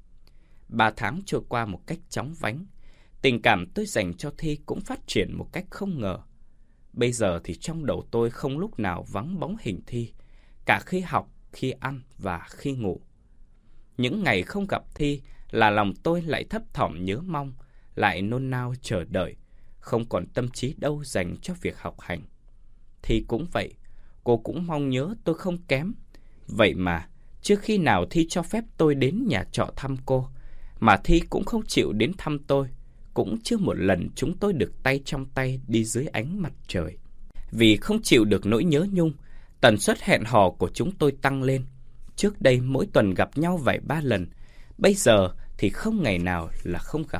Ba tháng trôi qua một cách chóng vánh. Tình cảm tôi dành cho Thi cũng phát triển một cách không ngờ. Bây giờ thì trong đầu tôi không lúc nào vắng bóng hình Thi, cả khi học, khi ăn và khi ngủ. Những ngày không gặp Thi là lòng tôi lại thấp thỏm nhớ mong, lại nôn nao chờ đợi, không còn tâm trí đâu dành cho việc học hành. Thi cũng vậy, cô cũng mong nhớ tôi không kém. Vậy mà, chưa khi nào Thi cho phép tôi đến nhà trọ thăm cô, mà Thi cũng không chịu đến thăm tôi. Cũng chưa một lần chúng tôi được tay trong tay đi dưới ánh mặt trời. Vì không chịu được nỗi nhớ nhung, tần suất hẹn hò của chúng tôi tăng lên. Trước đây mỗi tuần gặp nhau vài ba lần, bây giờ thì không ngày nào là không gặp.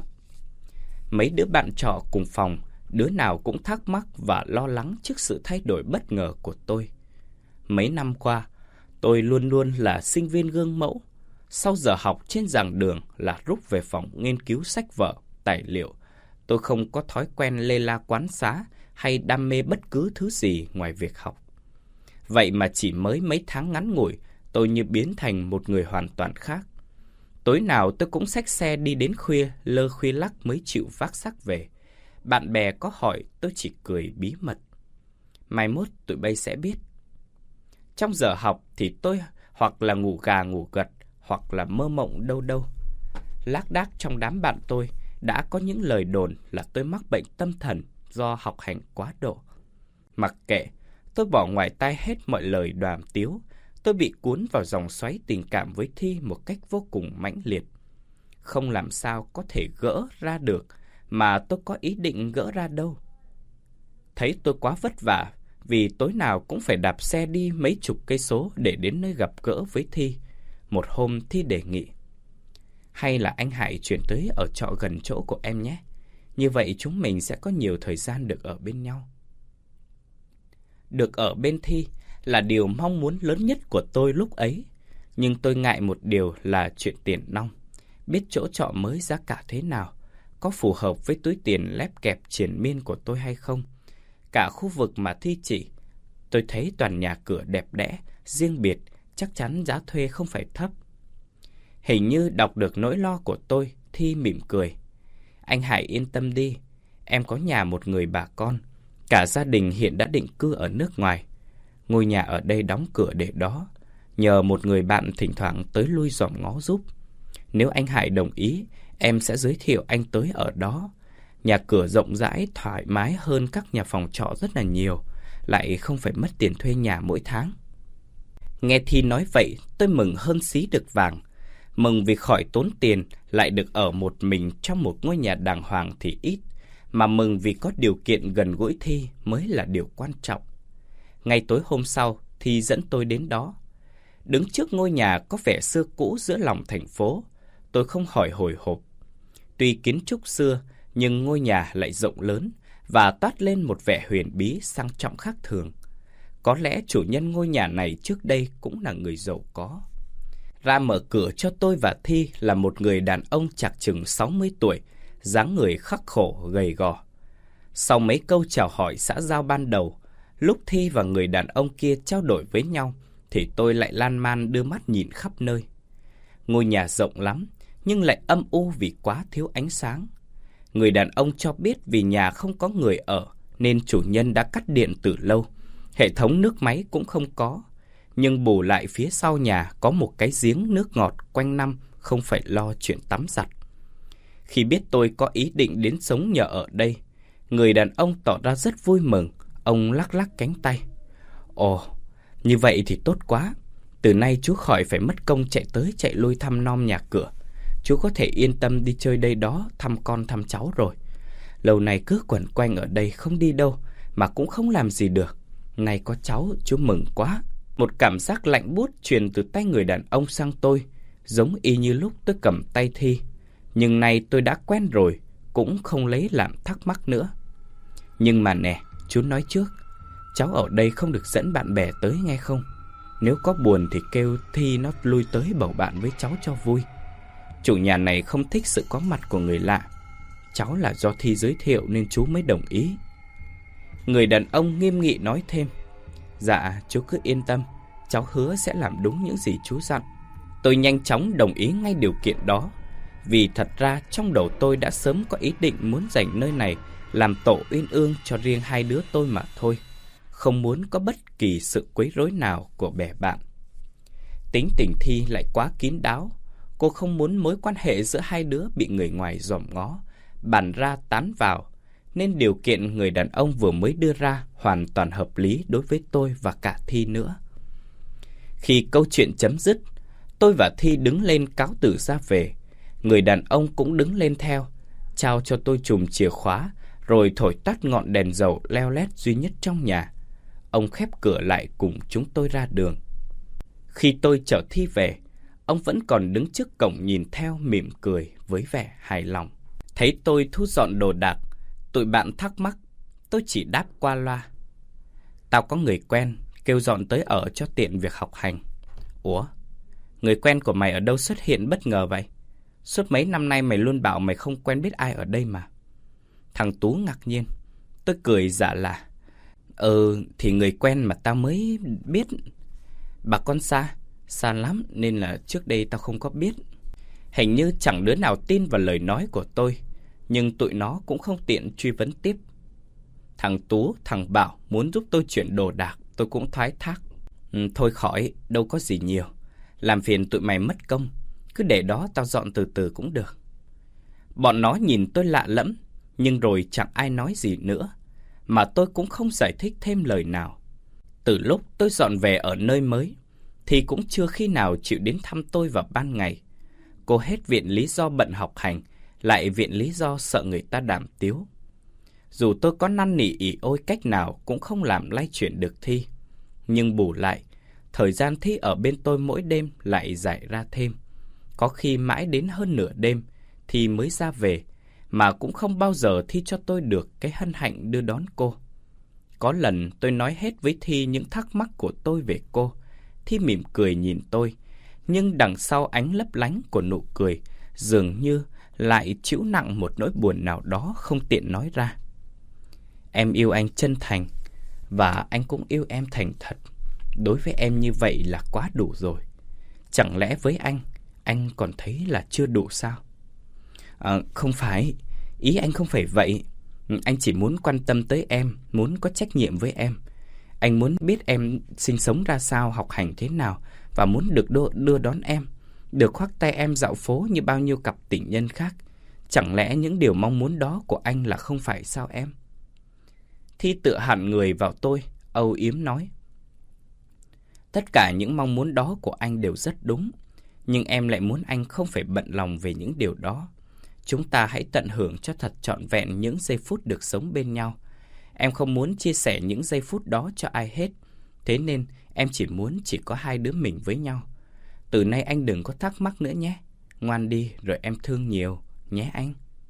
Mấy đứa bạn trọ cùng phòng, đứa nào cũng thắc mắc và lo lắng trước sự thay đổi bất ngờ của tôi. Mấy năm qua, tôi luôn luôn là sinh viên gương mẫu. Sau giờ học trên giảng đường là rút về phòng nghiên cứu sách vở, tài liệu. Tôi không có thói quen lê la quán xá hay đam mê bất cứ thứ gì ngoài việc học. Vậy mà chỉ mới mấy tháng ngắn ngủi, tôi như biến thành một người hoàn toàn khác. Tối nào tôi cũng xách xe đi đến khuya, lơ khuya lắc mới chịu vác xác về. Bạn bè có hỏi, tôi chỉ cười bí mật. Mai mốt tụi bay sẽ biết. Trong giờ học thì tôi hoặc là ngủ gà ngủ gật, hoặc là mơ mộng đâu đâu. Lác đác trong đám bạn tôi đã có những lời đồn là tôi mắc bệnh tâm thần do học hành quá độ. Mặc kệ, tôi bỏ ngoài tai hết mọi lời đàm tiếu. Tôi bị cuốn vào dòng xoáy tình cảm với Thi một cách vô cùng mãnh liệt. Không làm sao có thể gỡ ra được, mà tôi có ý định gỡ ra đâu. Thấy tôi quá vất vả, vì tối nào cũng phải đạp xe đi mấy chục cây số để đến nơi gặp gỡ với Thi. Một hôm Thi đề nghị, hay là anh Hải chuyển tới ở trọ gần chỗ của em nhé. Như vậy chúng mình sẽ có nhiều thời gian được ở bên nhau. Được ở bên Thi là điều mong muốn lớn nhất của tôi lúc ấy. Nhưng tôi ngại một điều là chuyện tiền nong. Biết chỗ trọ mới giá cả thế nào, có phù hợp với túi tiền lép kẹp triền miên của tôi hay không. Cả khu vực mà Thi chỉ, Tôi thấy toàn nhà cửa đẹp đẽ, riêng biệt, chắc chắn giá thuê không phải thấp. Hình như đọc được nỗi lo của tôi, Thi mỉm cười. Anh Hải yên tâm đi, em có nhà một người bà con. Cả gia đình hiện đã định cư ở nước ngoài. Ngôi nhà ở đây đóng cửa để đó, nhờ một người bạn thỉnh thoảng tới lui dòm ngó giúp. Nếu anh Hải đồng ý, em sẽ giới thiệu anh tới ở đó. Nhà cửa rộng rãi, thoải mái hơn các nhà phòng trọ rất là nhiều, lại không phải mất tiền thuê nhà mỗi tháng. Nghe Thi nói vậy, tôi mừng hơn xí được vàng. Mừng vì khỏi tốn tiền, lại được ở một mình trong một ngôi nhà đàng hoàng thì ít, mà mừng vì có điều kiện gần gũi Thi mới là điều quan trọng. Ngay tối hôm sau, Thi dẫn tôi đến đó. Đứng trước ngôi nhà có vẻ xưa cũ giữa lòng thành phố, tôi không khỏi hồi hộp. Tuy kiến trúc xưa, nhưng ngôi nhà lại rộng lớn và toát lên một vẻ huyền bí sang trọng khác thường. Có lẽ chủ nhân ngôi nhà này trước đây cũng là người giàu có. Ra mở cửa cho tôi và Thi là một người đàn ông chạc chừng sáu mươi tuổi, dáng người khắc khổ, gầy gò. Sau mấy câu chào hỏi xã giao ban đầu, lúc Thi và người đàn ông kia trao đổi với nhau, thì tôi lại lan man đưa mắt nhìn khắp nơi. Ngôi nhà rộng lắm, nhưng lại âm u vì quá thiếu ánh sáng. Người đàn ông cho biết vì nhà không có người ở, nên chủ nhân đã cắt điện từ lâu. Hệ thống nước máy cũng không có. Nhưng bù lại phía sau nhà có một cái giếng nước ngọt quanh năm, không phải lo chuyện tắm giặt. Khi biết tôi có ý định đến sống nhờ ở đây, người đàn ông tỏ ra rất vui mừng. Ông lắc lắc cánh tay. Ồ, như vậy thì tốt quá. Từ nay chú khỏi phải mất công chạy tới chạy lui thăm nom nhà cửa. Chú có thể yên tâm đi chơi đây đó, thăm con thăm cháu rồi. Lâu nay cứ quẩn quanh ở đây không đi đâu, mà cũng không làm gì được. Nay có cháu, chú mừng quá. Một cảm giác lạnh buốt truyền từ tay người đàn ông sang tôi, giống y như lúc tôi cầm tay Thi. Nhưng nay tôi đã quen rồi, cũng không lấy làm thắc mắc nữa. Nhưng mà nè, chú nói trước, cháu ở đây không được dẫn bạn bè tới nghe không? Nếu có buồn thì kêu Thi nó lui tới bầu bạn với cháu cho vui. Chủ nhà này không thích sự có mặt của người lạ. Cháu là do Thi giới thiệu nên chú mới đồng ý. Người đàn ông nghiêm nghị nói thêm. Dạ, chú cứ yên tâm, cháu hứa sẽ làm đúng những gì chú dặn. Tôi nhanh chóng đồng ý ngay điều kiện đó, vì thật ra trong đầu tôi đã sớm có ý định muốn dành nơi này làm tổ uyên ương cho riêng hai đứa tôi mà thôi, không muốn có bất kỳ sự quấy rối nào của bè bạn. Tính tình Thi lại quá kín đáo, cô không muốn mối quan hệ giữa hai đứa bị người ngoài dòm ngó, bàn ra tán vào, nên điều kiện người đàn ông vừa mới đưa ra hoàn toàn hợp lý đối với tôi và cả Thi nữa. Khi câu chuyện chấm dứt, tôi và Thi đứng lên cáo từ ra về. Người đàn ông cũng đứng lên theo, trao cho tôi chùm chìa khóa, rồi thổi tắt ngọn đèn dầu leo lét duy nhất trong nhà. Ông khép cửa lại cùng chúng tôi ra đường. Khi tôi chở Thi về, ông vẫn còn đứng trước cổng nhìn theo mỉm cười với vẻ hài lòng. Thấy tôi thu dọn đồ đạc, tụi bạn thắc mắc, tôi chỉ đáp qua loa. Tao có người quen, kêu dọn tới ở cho tiện việc học hành. Ủa, người quen của mày ở đâu xuất hiện bất ngờ vậy? Suốt mấy năm nay mày luôn bảo mày không quen biết ai ở đây mà. Thằng Tú ngạc nhiên. Tôi cười dạ là, Ừ, thì người quen mà tao mới biết. Bà con xa, xa lắm nên là trước đây tao không có biết. Hình như chẳng đứa nào tin vào lời nói của tôi, nhưng tụi nó cũng không tiện truy vấn tiếp. Thằng Tú, thằng Bảo muốn giúp tôi chuyển đồ đạc, tôi cũng thoái thác. Ừ, thôi khỏi, đâu có gì nhiều. Làm phiền tụi mày mất công, cứ để đó tao dọn từ từ cũng được. Bọn nó nhìn tôi lạ lẫm, nhưng rồi chẳng ai nói gì nữa, mà tôi cũng không giải thích thêm lời nào. Từ lúc tôi dọn về ở nơi mới, thì cũng chưa khi nào chịu đến thăm tôi vào ban ngày. Cô hết viện lý do bận học hành, lại viện lý do sợ người ta đàm tiếu. Dù tôi có năn nỉ ỉ ôi cách nào cũng không làm lay chuyển được Thi. Nhưng bù lại, thời gian Thi ở bên tôi mỗi đêm lại dài ra thêm. Có khi mãi đến hơn nửa đêm Thi mới ra về, mà cũng không bao giờ Thi cho tôi được cái hân hạnh đưa đón cô. Có lần tôi nói hết với Thi những thắc mắc của tôi về cô. Thi mỉm cười nhìn tôi, nhưng đằng sau ánh lấp lánh của nụ cười dường như lại trĩu nặng một nỗi buồn nào đó không tiện nói ra. Em yêu anh chân thành, Và anh cũng yêu em thành thật. Đối với em như vậy là quá đủ rồi. Chẳng lẽ với anh, anh còn thấy là chưa đủ sao? À, không phải, ý anh không phải vậy. Anh chỉ muốn quan tâm tới em, muốn có trách nhiệm với em. Anh muốn biết em sinh sống ra sao, học hành thế nào, và muốn được đưa, đưa đón em, được khoác tay em dạo phố như bao nhiêu cặp tình nhân khác. Chẳng lẽ những điều mong muốn đó của anh là không phải sao em? Thi tựa hẳn người vào tôi, âu yếm nói. Tất cả những mong muốn đó của anh đều rất đúng, nhưng em lại muốn anh không phải bận lòng về những điều đó. Chúng ta hãy tận hưởng cho thật trọn vẹn những giây phút được sống bên nhau. Em không muốn chia sẻ những giây phút đó cho ai hết. Thế nên em chỉ muốn chỉ có hai đứa mình với nhau. Từ nay anh đừng có thắc mắc nữa nhé. Ngoan đi rồi em thương nhiều nhé anh.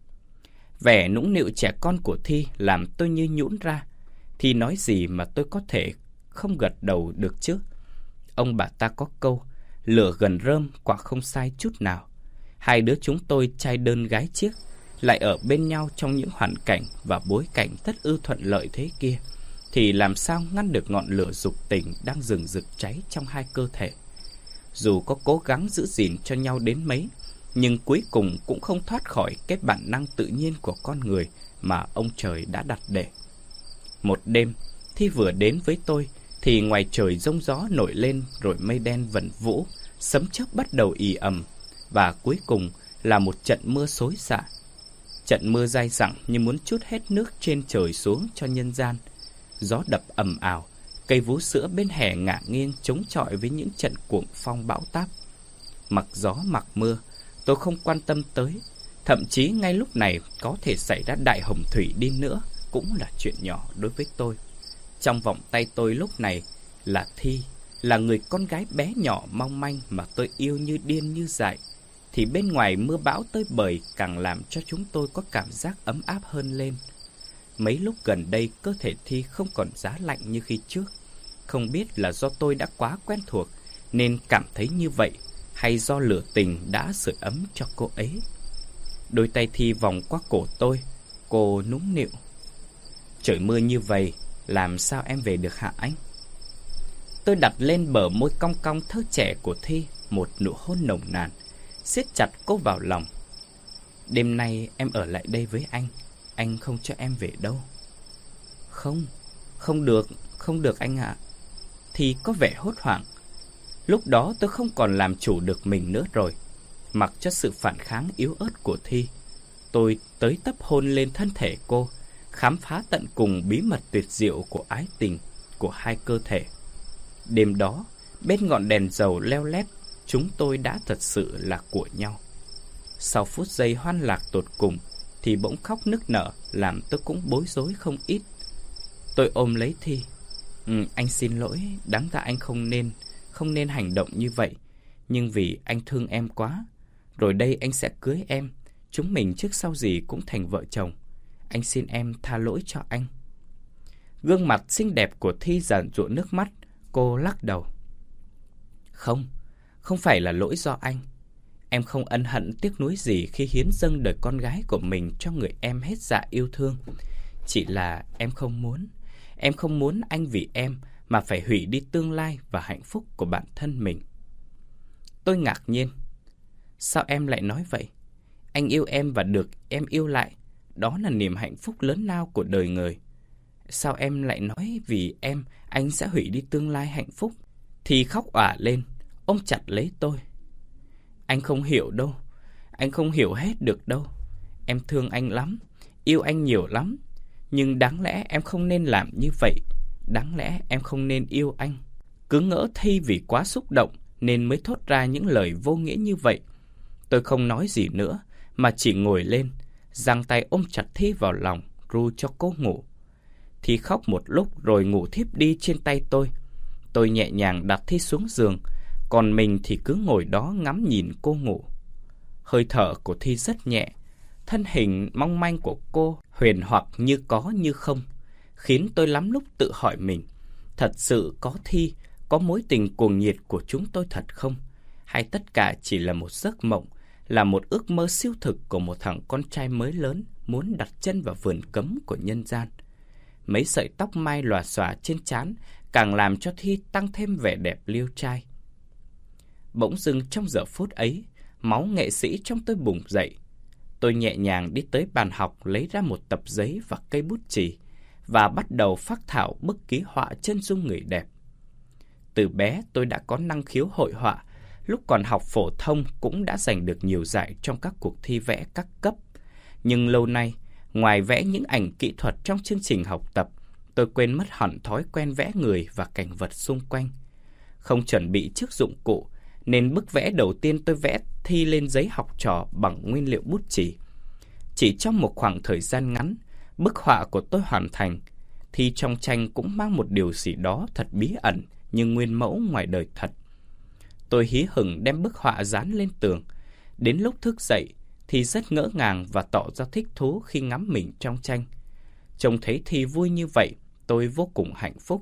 Vẻ nũng nịu trẻ con của Thi làm tôi như nhũn ra. Thi nói gì mà tôi có thể không gật đầu được chứ? Ông bà ta có câu, lửa gần rơm quả không sai chút nào. Hai đứa chúng tôi trai đơn gái chiếc, lại ở bên nhau trong những hoàn cảnh và bối cảnh tất ư thuận lợi thế kia, thì làm sao ngăn được ngọn lửa dục tình đang rừng rực cháy trong hai cơ thể. Dù có cố gắng giữ gìn cho nhau đến mấy, nhưng cuối cùng cũng không thoát khỏi cái bản năng tự nhiên của con người mà ông trời đã đặt để. Một đêm, Thi vừa đến với tôi, thì ngoài trời giông gió nổi lên, rồi mây đen vần vũ, sấm chớp bắt đầu ì ầm, và cuối cùng là một trận mưa xối xả. Trận mưa dai dẳng như muốn trút hết nước trên trời xuống cho nhân gian. Gió đập ầm ào, cây vú sữa bên hè ngả nghiêng chống chọi với những trận cuồng phong bão táp. Mặc gió mặc mưa, tôi không quan tâm tới. Thậm chí ngay lúc này có thể xảy ra đại hồng thủy đi nữa cũng là chuyện nhỏ đối với tôi. Trong vòng tay tôi lúc này là Thi, là người con gái bé nhỏ mong manh mà tôi yêu như điên như dại. Thì bên ngoài mưa bão tới bời càng làm cho chúng tôi có cảm giác ấm áp hơn lên. Mấy lúc gần đây cơ thể Thi không còn giá lạnh như khi trước. Không biết là do tôi đã quá quen thuộc nên cảm thấy như vậy, hay do lửa tình đã sưởi ấm cho cô ấy. Đôi tay Thi vòng qua cổ tôi, cô nũng nịu. Trời mưa như vậy, làm sao em về được hả anh? Tôi đặt lên bờ môi cong cong thơ trẻ của Thi một nụ hôn nồng nàn, siết chặt cô vào lòng. Đêm nay em ở lại đây với anh, anh không cho em về đâu. Không, không được, không được anh ạ. Thì có vẻ hốt hoảng. Lúc đó tôi không còn làm chủ được mình nữa rồi. Mặc cho sự phản kháng yếu ớt của Thi, tôi tới tấp hôn lên thân thể cô, khám phá tận cùng bí mật tuyệt diệu của ái tình, của hai cơ thể. Đêm đó, bên ngọn đèn dầu leo lét, chúng tôi đã thật sự là của nhau. Sau phút giây hoan lạc tột cùng, thì bỗng khóc nức nở, làm tôi cũng bối rối không ít. Tôi ôm lấy Thi. Ừ, anh xin lỗi, đáng ra anh không nên, không nên hành động như vậy. Nhưng vì anh thương em quá, rồi đây anh sẽ cưới em. Chúng mình trước sau gì cũng thành vợ chồng. Anh xin em tha lỗi cho anh. Gương mặt xinh đẹp của Thi giàn giụa nước mắt. Cô lắc đầu. Không, không phải là lỗi do anh. Em không ân hận tiếc nuối gì khi hiến dâng đời con gái của mình cho người em hết dạ yêu thương. Chỉ là em không muốn, em không muốn anh vì em mà phải hủy đi tương lai và hạnh phúc của bản thân mình. Tôi ngạc nhiên. Sao em lại nói vậy? Anh yêu em và được em yêu lại, đó là niềm hạnh phúc lớn lao của đời người. Sao em lại nói vì em anh sẽ hủy đi tương lai hạnh phúc? Thì khóc òa lên, ôm chặt lấy tôi. Anh không hiểu đâu, anh không hiểu hết được đâu. Em thương anh lắm, yêu anh nhiều lắm. Nhưng đáng lẽ em không nên làm như vậy. Đáng lẽ em không nên yêu anh. Cứ ngỡ Thi vì quá xúc động nên mới thốt ra những lời vô nghĩa như vậy. Tôi không nói gì nữa, mà chỉ ngồi lên, giang tay ôm chặt Thi vào lòng, ru cho cô ngủ. Thi khóc một lúc rồi ngủ thiếp đi trên tay tôi. Tôi nhẹ nhàng đặt Thi xuống giường, còn mình thì cứ ngồi đó ngắm nhìn cô ngủ. Hơi thở của Thi rất nhẹ, thân hình mong manh của cô huyền hoặc như có như không, khiến tôi lắm lúc tự hỏi mình, thật sự có Thi, có mối tình cuồng nhiệt của chúng tôi thật không? Hay tất cả chỉ là một giấc mộng, là một ước mơ siêu thực của một thằng con trai mới lớn muốn đặt chân vào vườn cấm của nhân gian? Mấy sợi tóc mai lòa xòa trên trán càng làm cho Thi tăng thêm vẻ đẹp liêu trai. Bỗng dưng trong giờ phút ấy, máu nghệ sĩ trong tôi bùng dậy. Tôi nhẹ nhàng đi tới bàn học, lấy ra một tập giấy và cây bút chì và bắt đầu phác thảo bức ký họa chân dung người đẹp. Từ bé tôi đã có năng khiếu hội họa, lúc còn học phổ thông cũng đã giành được nhiều giải trong các cuộc thi vẽ các cấp. Nhưng lâu nay, ngoài vẽ những ảnh kỹ thuật trong chương trình học tập, tôi quên mất hẳn thói quen vẽ người và cảnh vật xung quanh. Không chuẩn bị trước dụng cụ, nên bức vẽ đầu tiên tôi vẽ Thi lên giấy học trò bằng nguyên liệu bút chì. Chỉ trong một khoảng thời gian ngắn, bức họa của tôi hoàn thành. Thi trong tranh cũng mang một điều gì đó thật bí ẩn như nguyên mẫu ngoài đời thật. Tôi hí hửng đem bức họa dán lên tường. Đến lúc thức dậy, Thi rất ngỡ ngàng và tỏ ra thích thú khi ngắm mình trong tranh. Trông thấy Thi vui như vậy, tôi vô cùng hạnh phúc.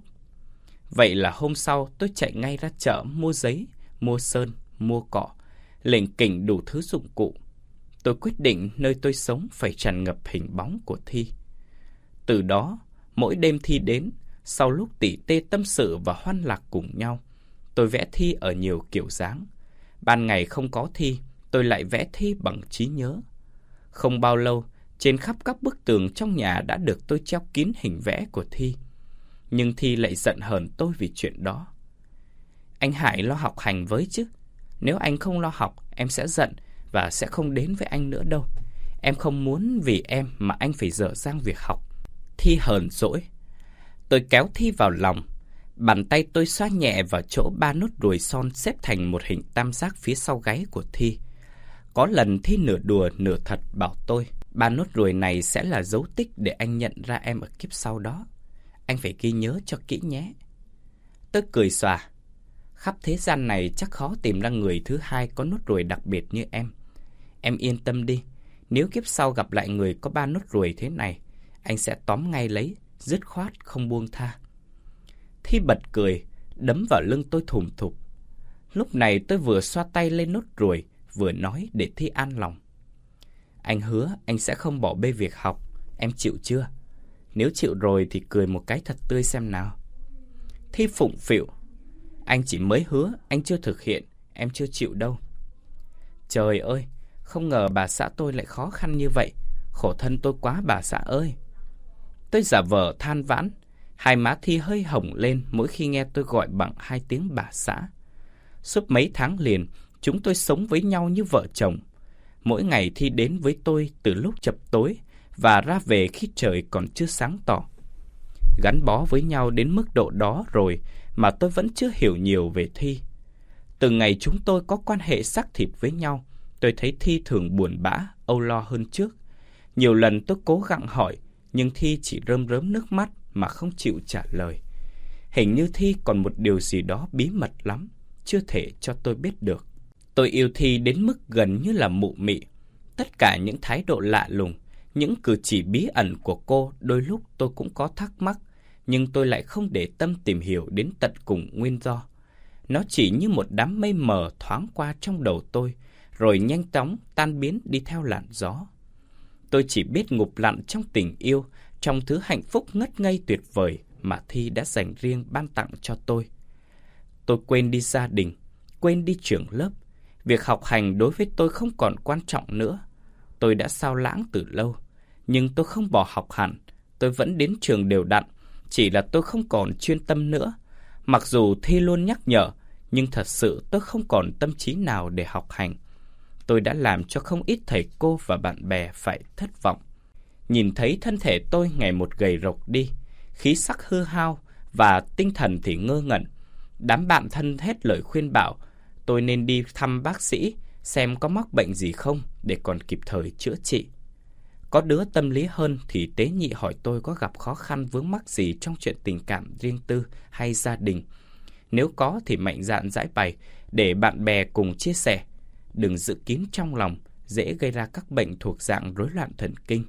Vậy là hôm sau tôi chạy ngay ra chợ mua giấy, mua sơn, mua cọ, lỉnh kỉnh đủ thứ dụng cụ. Tôi quyết định nơi tôi sống phải tràn ngập hình bóng của Thi. Từ đó, mỗi đêm Thi đến, sau lúc tỉ tê tâm sự và hoan lạc cùng nhau, tôi vẽ Thi ở nhiều kiểu dáng. Ban ngày không có Thi, tôi lại vẽ Thi bằng trí nhớ. Không bao lâu, trên khắp các bức tường trong nhà đã được tôi treo kín hình vẽ của Thi. Nhưng Thi lại giận hờn tôi vì chuyện đó. Anh Hải lo học hành với chứ. Nếu anh không lo học, em sẽ giận và sẽ không đến với anh nữa đâu. Em không muốn vì em mà anh phải dở dang việc học. Thi hờn dỗi. Tôi kéo Thi vào lòng. Bàn tay tôi xoa nhẹ vào chỗ ba nốt ruồi son xếp thành một hình tam giác phía sau gáy của Thi. Có lần Thi nửa đùa nửa thật bảo tôi, ba nốt ruồi này sẽ là dấu tích để anh nhận ra em ở kiếp sau đó. Anh phải ghi nhớ cho kỹ nhé. Tôi cười xòa. Khắp thế gian này chắc khó tìm ra người thứ hai có nốt ruồi đặc biệt như em. Em yên tâm đi, nếu kiếp sau gặp lại người có ba nốt ruồi thế này, anh sẽ tóm ngay lấy, dứt khoát không buông tha. Thi bật cười, đấm vào lưng tôi thùm thụp. Lúc này tôi vừa xoa tay lên nốt ruồi, vừa nói để Thi an lòng. Anh hứa anh sẽ không bỏ bê việc học, em chịu chưa? Nếu chịu rồi thì cười một cái thật tươi xem nào. Thi phụng phịu. Anh chỉ mới hứa, anh chưa thực hiện, em chưa chịu đâu. Trời ơi, không ngờ bà xã tôi lại khó khăn như vậy. Khổ thân tôi quá bà xã ơi. Tôi giả vờ than vãn. Hai má Thi hơi hồng lên mỗi khi nghe tôi gọi bằng hai tiếng bà xã. Suốt mấy tháng liền, chúng tôi sống với nhau như vợ chồng. Mỗi ngày Thi đến với tôi từ lúc chập tối và ra về khi trời còn chưa sáng tỏ. Gắn bó với nhau đến mức độ đó rồi mà tôi vẫn chưa hiểu nhiều về Thi. Từ ngày chúng tôi có quan hệ xác thịt với nhau, tôi thấy Thi thường buồn bã, âu lo hơn trước. Nhiều lần tôi cố gắng hỏi, nhưng Thi chỉ rơm rớm nước mắt mà không chịu trả lời. Hình như Thi còn một điều gì đó bí mật lắm, chưa thể cho tôi biết được. Tôi yêu Thi đến mức gần như là mụ mị. Tất cả những thái độ lạ lùng, những cử chỉ bí ẩn của cô đôi lúc tôi cũng có thắc mắc, nhưng tôi lại không để tâm tìm hiểu đến tận cùng nguyên do. Nó chỉ như một đám mây mờ thoáng qua trong đầu tôi, rồi nhanh chóng tan biến đi theo làn gió. Tôi chỉ biết ngụp lặn trong tình yêu, trong thứ hạnh phúc ngất ngây tuyệt vời mà Thi đã dành riêng ban tặng cho tôi. Tôi quên đi gia đình, quên đi trường lớp. Việc học hành đối với tôi không còn quan trọng nữa. Tôi đã sao lãng từ lâu, nhưng tôi không bỏ học hẳn. Tôi vẫn đến trường đều đặn, chỉ là tôi không còn chuyên tâm nữa. Mặc dù Thi luôn nhắc nhở, nhưng thật sự tôi không còn tâm trí nào để học hành. Tôi đã làm cho không ít thầy cô và bạn bè phải thất vọng. Nhìn thấy thân thể tôi ngày một gầy rộc đi, khí sắc hư hao và tinh thần thì ngơ ngẩn. Đám bạn thân hết lời khuyên bảo tôi nên đi thăm bác sĩ xem có mắc bệnh gì không để còn kịp thời chữa trị. Có đứa tâm lý hơn thì tế nhị hỏi tôi có gặp khó khăn vướng mắc gì trong chuyện tình cảm riêng tư hay gia đình. Nếu có thì mạnh dạn giải bày để bạn bè cùng chia sẻ. Đừng giữ kín trong lòng, dễ gây ra các bệnh thuộc dạng rối loạn thần kinh.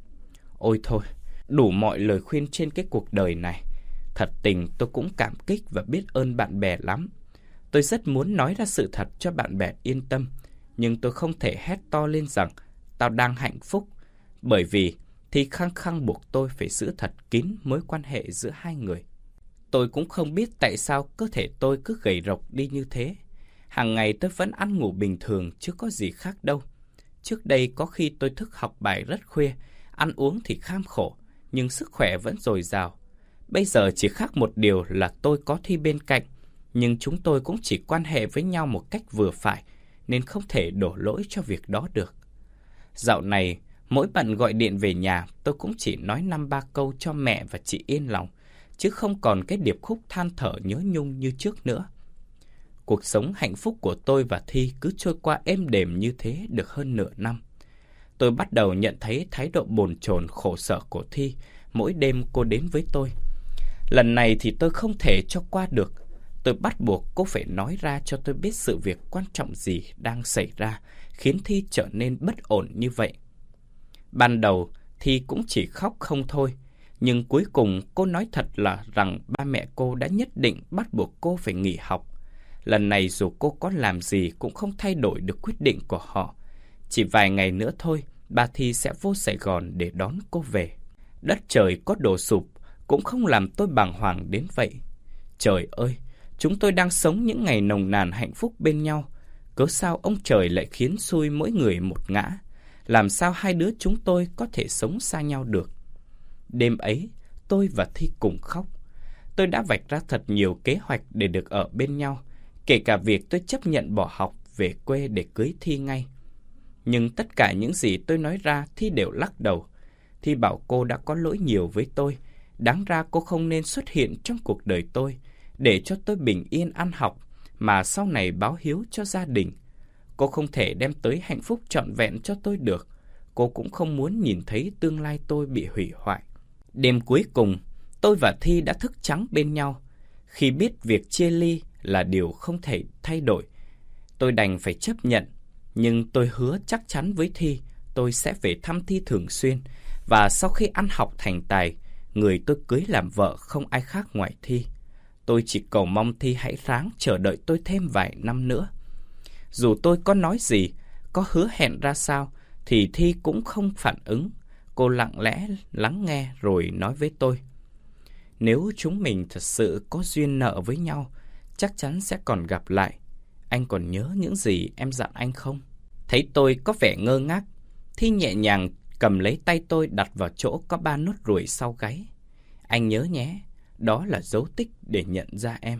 Ôi thôi, đủ mọi lời khuyên trên cái cuộc đời này. Thật tình tôi cũng cảm kích và biết ơn bạn bè lắm. Tôi rất muốn nói ra sự thật cho bạn bè yên tâm, nhưng tôi không thể hét to lên rằng tao đang hạnh phúc, bởi vì Thi khăng khăng buộc tôi phải giữ thật kín mối quan hệ giữa hai người. Tôi cũng không biết tại sao cơ thể tôi cứ gầy rộc đi như thế. Hàng ngày tôi vẫn ăn ngủ bình thường chứ có gì khác đâu. Trước đây có khi tôi thức học bài rất khuya, ăn uống thì kham khổ, nhưng sức khỏe vẫn dồi dào. Bây giờ chỉ khác một điều là tôi có Thi bên cạnh, nhưng chúng tôi cũng chỉ quan hệ với nhau một cách vừa phải, nên không thể đổ lỗi cho việc đó được. Dạo này, mỗi bận gọi điện về nhà, tôi cũng chỉ nói năm ba câu cho mẹ và chị yên lòng, chứ không còn cái điệp khúc than thở nhớ nhung như trước nữa. Cuộc sống hạnh phúc của tôi và Thi cứ trôi qua êm đềm như thế được hơn nửa năm. Tôi bắt đầu nhận thấy thái độ bồn chồn khổ sở của Thi mỗi đêm cô đến với tôi. Lần này thì tôi không thể cho qua được. Tôi bắt buộc cô phải nói ra cho tôi biết sự việc quan trọng gì đang xảy ra, khiến Thi trở nên bất ổn như vậy. Ban đầu, Thi cũng chỉ khóc không thôi, nhưng cuối cùng cô nói thật là rằng ba mẹ cô đã nhất định bắt buộc cô phải nghỉ học. Lần này dù cô có làm gì cũng không thay đổi được quyết định của họ. Chỉ vài ngày nữa thôi, ba Thi sẽ vô Sài Gòn để đón cô về. Đất trời có đổ sụp cũng không làm tôi bàng hoàng đến vậy. Trời ơi, chúng tôi đang sống những ngày nồng nàn hạnh phúc bên nhau. Cớ sao ông trời lại khiến xui mỗi người một ngã? Làm sao hai đứa chúng tôi có thể sống xa nhau được? Đêm ấy, tôi và Thi cùng khóc. Tôi đã vạch ra thật nhiều kế hoạch để được ở bên nhau, kể cả việc tôi chấp nhận bỏ học về quê để cưới Thi ngay. Nhưng tất cả những gì tôi nói ra, Thi đều lắc đầu. Thi bảo cô đã có lỗi nhiều với tôi. Đáng ra cô không nên xuất hiện trong cuộc đời tôi, để cho tôi bình yên ăn học, mà sau này báo hiếu cho gia đình. Cô không thể đem tới hạnh phúc trọn vẹn cho tôi được. Cô cũng không muốn nhìn thấy tương lai tôi bị hủy hoại. Đêm cuối cùng, tôi và Thi đã thức trắng bên nhau. Khi biết việc chia ly là điều không thể thay đổi, tôi đành phải chấp nhận. Nhưng tôi hứa chắc chắn với Thi, tôi sẽ về thăm Thi thường xuyên. Và sau khi ăn học thành tài, người tôi cưới làm vợ không ai khác ngoài Thi. Tôi chỉ cầu mong Thi hãy ráng chờ đợi tôi thêm vài năm nữa. Dù tôi có nói gì, có hứa hẹn ra sao, thì Thi cũng không phản ứng. Cô lặng lẽ lắng nghe rồi nói với tôi: nếu chúng mình thật sự có duyên nợ với nhau, chắc chắn sẽ còn gặp lại. Anh còn nhớ những gì em dặn anh không? Thấy tôi có vẻ ngơ ngác, Thi nhẹ nhàng cầm lấy tay tôi đặt vào chỗ có ba nốt ruồi sau gáy. Anh nhớ nhé, đó là dấu tích để nhận ra em.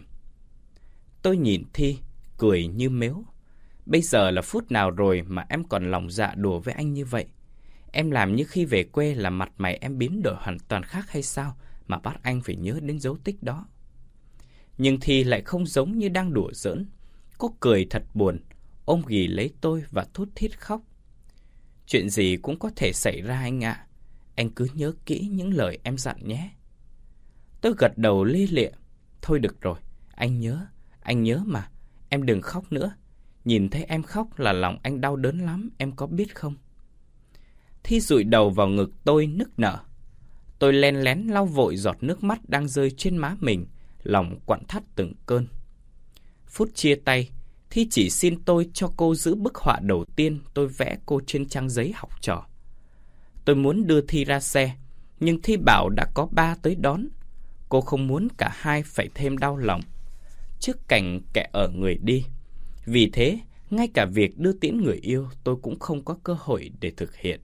Tôi nhìn Thi, cười như mếu. Bây giờ là phút nào rồi mà em còn lòng dạ đùa với anh như vậy? Em làm như khi về quê là mặt mày em biến đổi hoàn toàn khác hay sao, mà bắt anh phải nhớ đến dấu tích đó? Nhưng Thi lại không giống như đang đùa giỡn. Cô cười thật buồn, ôm ghì lấy tôi và thút thít khóc. Chuyện gì cũng có thể xảy ra anh ạ. À. Anh cứ nhớ kỹ những lời em dặn nhé. Tôi gật đầu lia lịa. Thôi được rồi, anh nhớ, anh nhớ mà. Em đừng khóc nữa. Nhìn thấy em khóc là lòng anh đau đớn lắm, em có biết không? Thi dụi đầu vào ngực tôi nức nở. Tôi len lén lau vội giọt nước mắt đang rơi trên má mình, lòng quặn thắt từng cơn. Phút chia tay, Thi chỉ xin tôi cho cô giữ bức họa đầu tiên tôi vẽ cô trên trang giấy học trò. Tôi muốn đưa Thi ra xe, nhưng Thi bảo đã có ba tới đón. Cô không muốn cả hai phải thêm đau lòng trước cảnh kẻ ở người đi. Vì thế, ngay cả việc đưa tiễn người yêu tôi cũng không có cơ hội để thực hiện.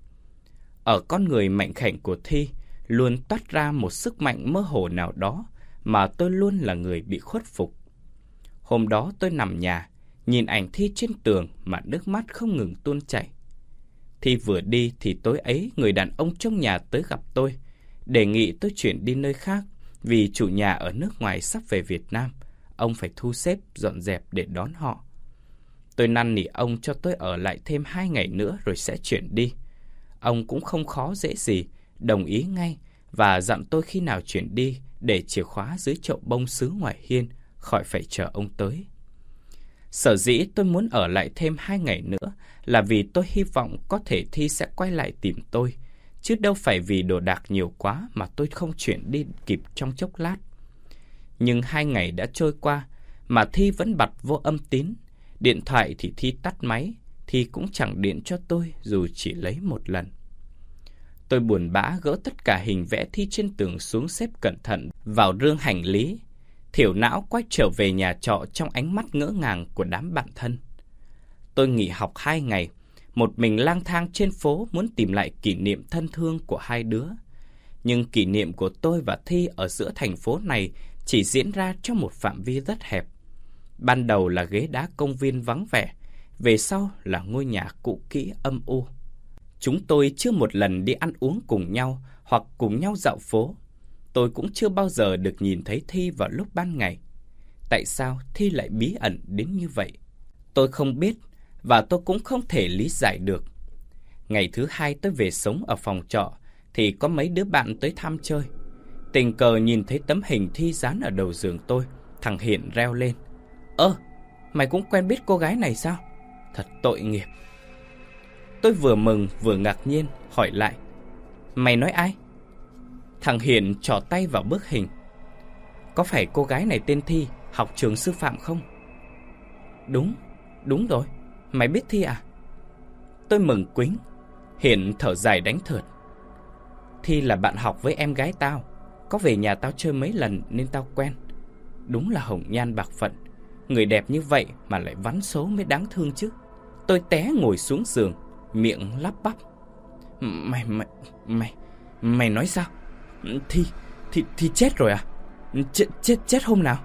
Ở con người mạnh khảnh của Thi luôn toát ra một sức mạnh mơ hồ nào đó mà tôi luôn là người bị khuất phục. Hôm đó tôi nằm nhà, nhìn ảnh Thi trên tường mà nước mắt không ngừng tuôn chảy. Thi vừa đi thì tối ấy người đàn ông trong nhà tới gặp tôi, đề nghị tôi chuyển đi nơi khác vì chủ nhà ở nước ngoài sắp về Việt Nam. Ông phải thu xếp dọn dẹp để đón họ. Tôi năn nỉ ông cho tôi ở lại thêm hai ngày nữa rồi sẽ chuyển đi. Ông cũng không khó dễ gì, đồng ý ngay và dặn tôi khi nào chuyển đi để chìa khóa dưới chậu bông sứ ngoài hiên, khỏi phải chờ ông tới. Sở dĩ tôi muốn ở lại thêm hai ngày nữa là vì tôi hy vọng có thể Thi sẽ quay lại tìm tôi, chứ đâu phải vì đồ đạc nhiều quá mà tôi không chuyển đi kịp trong chốc lát. Nhưng hai ngày đã trôi qua mà Thi vẫn bật vô âm tín. Điện thoại thì Thi tắt máy, Thi cũng chẳng điện cho tôi dù chỉ lấy một lần. Tôi buồn bã gỡ tất cả hình vẽ Thi trên tường xuống xếp cẩn thận vào rương hành lý. Thiểu não quay trở về nhà trọ trong ánh mắt ngỡ ngàng của đám bạn thân. Tôi nghỉ học hai ngày, một mình lang thang trên phố muốn tìm lại kỷ niệm thân thương của hai đứa. Nhưng kỷ niệm của tôi và Thi ở giữa thành phố này chỉ diễn ra trong một phạm vi rất hẹp. Ban đầu là ghế đá công viên vắng vẻ, về sau là ngôi nhà cũ kỹ âm u. Chúng tôi chưa một lần đi ăn uống cùng nhau hoặc cùng nhau dạo phố. Tôi cũng chưa bao giờ được nhìn thấy Thi vào lúc ban ngày. Tại sao Thi lại bí ẩn đến như vậy? Tôi không biết và tôi cũng không thể lý giải được. Ngày thứ hai tôi về sống ở phòng trọ thì có mấy đứa bạn tới thăm chơi. Tình cờ nhìn thấy tấm hình Thi dán ở đầu giường tôi, thằng Hiển reo lên: "Ơ, mày cũng quen biết cô gái này sao? Thật tội nghiệp." Tôi vừa mừng vừa ngạc nhiên hỏi lại: "Mày nói ai?" Thằng Hiển trỏ tay vào bức hình: "Có phải cô gái này tên Thi, học trường sư phạm không?" "Đúng, đúng rồi, mày biết Thi à?" Tôi mừng quính. Hiển thở dài đánh thượt: "Thi là bạn học với em gái tao, có về nhà tao chơi mấy lần nên tao quen. Đúng là hồng nhan bạc phận, người đẹp như vậy mà lại vắn số mới đáng thương chứ." Tôi té ngồi xuống giường, miệng lắp bắp: Mày, mày, mày, mày nói sao? Thi, Thi, Thi chết rồi à? Chết, chết, chết hôm nào?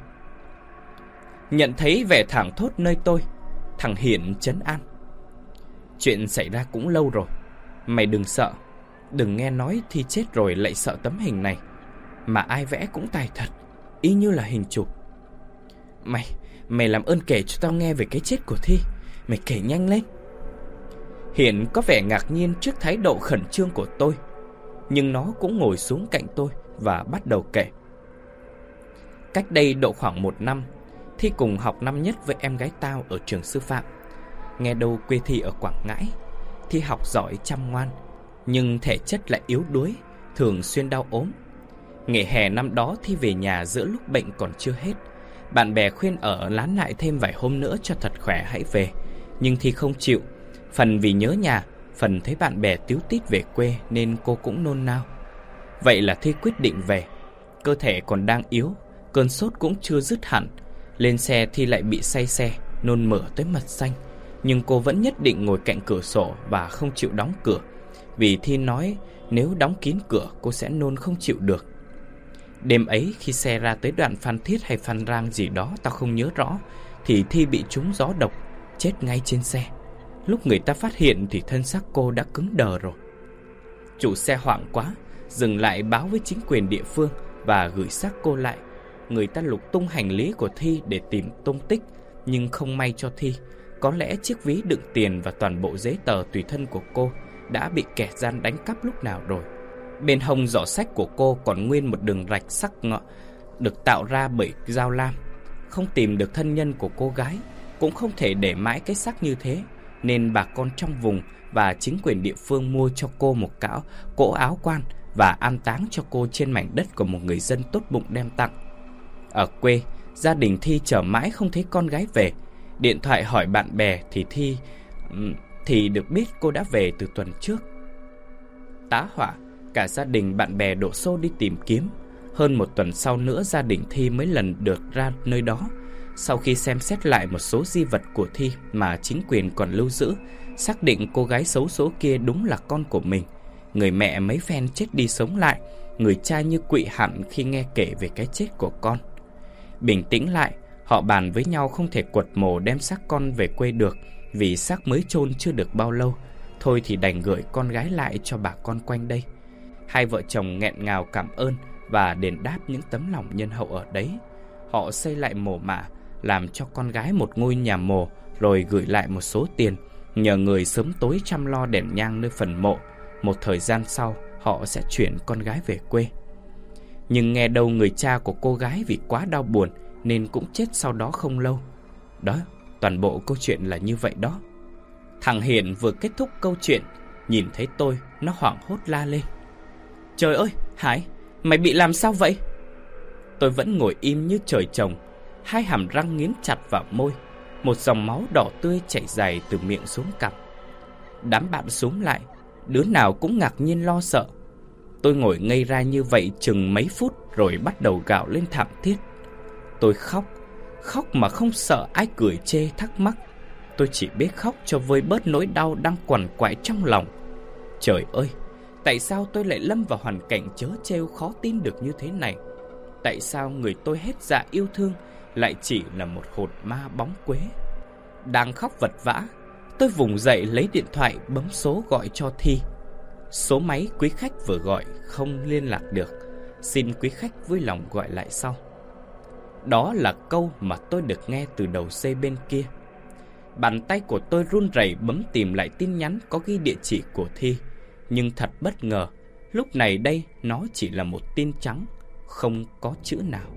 Nhận thấy vẻ thảng thốt nơi tôi, thằng Hiển trấn an: "Chuyện xảy ra cũng lâu rồi, mày đừng sợ. Đừng nghe nói Thi chết rồi lại sợ tấm hình này. Mà ai vẽ cũng tài thật, y như là hình chụp. Mày, mày làm ơn kể cho tao nghe về cái chết của Thi. Mày kể nhanh lên." Hiển có vẻ ngạc nhiên trước thái độ khẩn trương của tôi, nhưng nó cũng ngồi xuống cạnh tôi và bắt đầu kể. Cách đây độ khoảng một năm, Thi cùng học năm nhất với em gái tao ở trường sư phạm. Nghe đâu quê Thi ở Quảng Ngãi. Thi học giỏi chăm ngoan, nhưng thể chất lại yếu đuối, thường xuyên đau ốm. Nghỉ hè năm đó Thi về nhà giữa lúc bệnh còn chưa hết. Bạn bè khuyên ở lán lại thêm vài hôm nữa cho thật khỏe hãy về, nhưng Thi không chịu. Phần vì nhớ nhà, phần thấy bạn bè tíu tít về quê nên cô cũng nôn nao. Vậy là Thi quyết định về. Cơ thể còn đang yếu, cơn sốt cũng chưa dứt hẳn. Lên xe Thi lại bị say xe, nôn mửa tới mặt xanh. Nhưng cô vẫn nhất định ngồi cạnh cửa sổ và không chịu đóng cửa, vì Thi nói nếu đóng kín cửa cô sẽ nôn không chịu được. Đêm ấy khi xe ra tới đoạn Phan Thiết hay Phan Rang gì đó tao không nhớ rõ, thì Thi bị trúng gió độc, chết ngay trên xe. Lúc người ta phát hiện thì thân xác cô đã cứng đờ rồi. Chủ xe hoảng quá, dừng lại báo với chính quyền địa phương và gửi xác cô lại. Người ta lục tung hành lý của Thi để tìm tung tích, nhưng không may cho Thi, có lẽ chiếc ví đựng tiền và toàn bộ giấy tờ tùy thân của cô đã bị kẻ gian đánh cắp lúc nào rồi. Bên hông giỏ xách của cô còn nguyên một đường rạch sắc ngọ được tạo ra bởi dao lam. Không tìm được thân nhân của cô gái, cũng không thể để mãi cái xác như thế, nên bà con trong vùng và chính quyền địa phương mua cho cô một cão cỗ áo quan và an táng cho cô trên mảnh đất của một người dân tốt bụng đem tặng. Ở quê, gia đình Thi chờ mãi không thấy con gái về. Điện thoại hỏi bạn bè thì Thi thì được biết cô đã về từ tuần trước. Tá hỏa, cả gia đình bạn bè đổ xô đi tìm kiếm. Hơn một tuần sau nữa gia đình Thi mới lần được ra nơi đó. Sau khi xem xét lại một số di vật của Thi mà chính quyền còn lưu giữ, xác định cô gái xấu số kia đúng là con của mình. Người mẹ mấy phen chết đi sống lại, người cha như quỵ hẳn khi nghe kể về cái chết của con. Bình tĩnh lại, họ bàn với nhau không thể quật mồ đem xác con về quê được, vì xác mới chôn chưa được bao lâu. Thôi thì đành gửi con gái lại cho bà con quanh đây. Hai vợ chồng nghẹn ngào cảm ơn và đền đáp những tấm lòng nhân hậu ở đấy. Họ xây lại mồ mả, làm cho con gái một ngôi nhà mồ, rồi gửi lại một số tiền, nhờ người sớm tối chăm lo đèn nhang nơi phần mộ. Một thời gian sau, họ sẽ chuyển con gái về quê. Nhưng nghe đâu người cha của cô gái vì quá đau buồn nên cũng chết sau đó không lâu. Đó, toàn bộ câu chuyện là như vậy đó. Thằng Hiền vừa kết thúc câu chuyện, nhìn thấy tôi, nó hoảng hốt la lên: "Trời ơi, Hải, mày bị làm sao vậy?" Tôi vẫn ngồi im như trời trồng, hai hàm răng nghiến chặt vào môi, một dòng máu đỏ tươi chảy dài từ miệng xuống cằm. Đám bạn xúm lại, đứa nào cũng ngạc nhiên lo sợ. Tôi ngồi ngây ra như vậy chừng mấy phút rồi bắt đầu gào lên thảm thiết. Tôi khóc, khóc mà không sợ ai cười chê thắc mắc. Tôi chỉ biết khóc cho vơi bớt nỗi đau đang quằn quại trong lòng. Trời ơi, tại sao tôi lại lâm vào hoàn cảnh trớ trêu khó tin được như thế này? Tại sao người tôi hết dạ yêu thương lại chỉ là một hồn ma bóng quế? Đang khóc vật vã, tôi vùng dậy lấy điện thoại bấm số gọi cho Thi. Số máy quý khách vừa gọi không liên lạc được, xin quý khách vui lòng gọi lại sau. Đó là câu mà tôi được nghe từ đầu dây bên kia. Bàn tay của tôi run rẩy bấm tìm lại tin nhắn có ghi địa chỉ của Thi. Nhưng thật bất ngờ, lúc này đây nó chỉ là một tin trắng, không có chữ nào.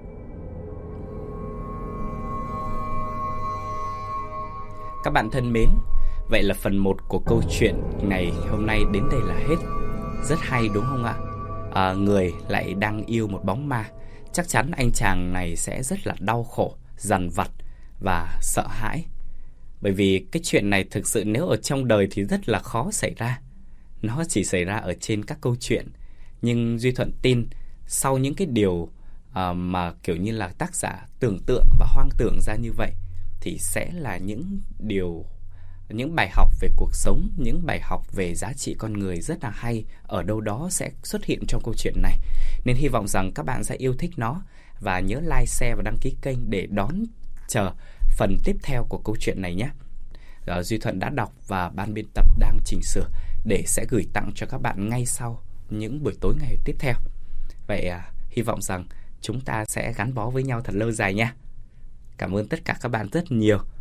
Các bạn thân mến, vậy là phần một của câu chuyện ngày hôm nay đến đây là hết. Rất hay đúng không ạ? À, người lại đang yêu một bóng ma. Chắc chắn anh chàng này sẽ rất là đau khổ, dằn vặt và sợ hãi. Bởi vì cái chuyện này thực sự nếu ở trong đời thì rất là khó xảy ra. Nó chỉ xảy ra ở trên các câu chuyện. Nhưng Duy Thuận tin sau những cái điều uh, mà kiểu như là tác giả tưởng tượng và hoang tưởng ra như vậy thì sẽ là những điều, những bài học về cuộc sống, những bài học về giá trị con người rất là hay ở đâu đó sẽ xuất hiện trong câu chuyện này. Nên hy vọng rằng các bạn sẽ yêu thích nó và nhớ like, share và đăng ký kênh để đón chờ phần tiếp theo của câu chuyện này nhé. uh, Duy Thuận đã đọc và ban biên tập đang chỉnh sửa để sẽ gửi tặng cho các bạn ngay sau những buổi tối ngày tiếp theo. Vậy à, hy vọng rằng chúng ta sẽ gắn bó với nhau thật lâu dài nha. Cảm ơn tất cả các bạn rất nhiều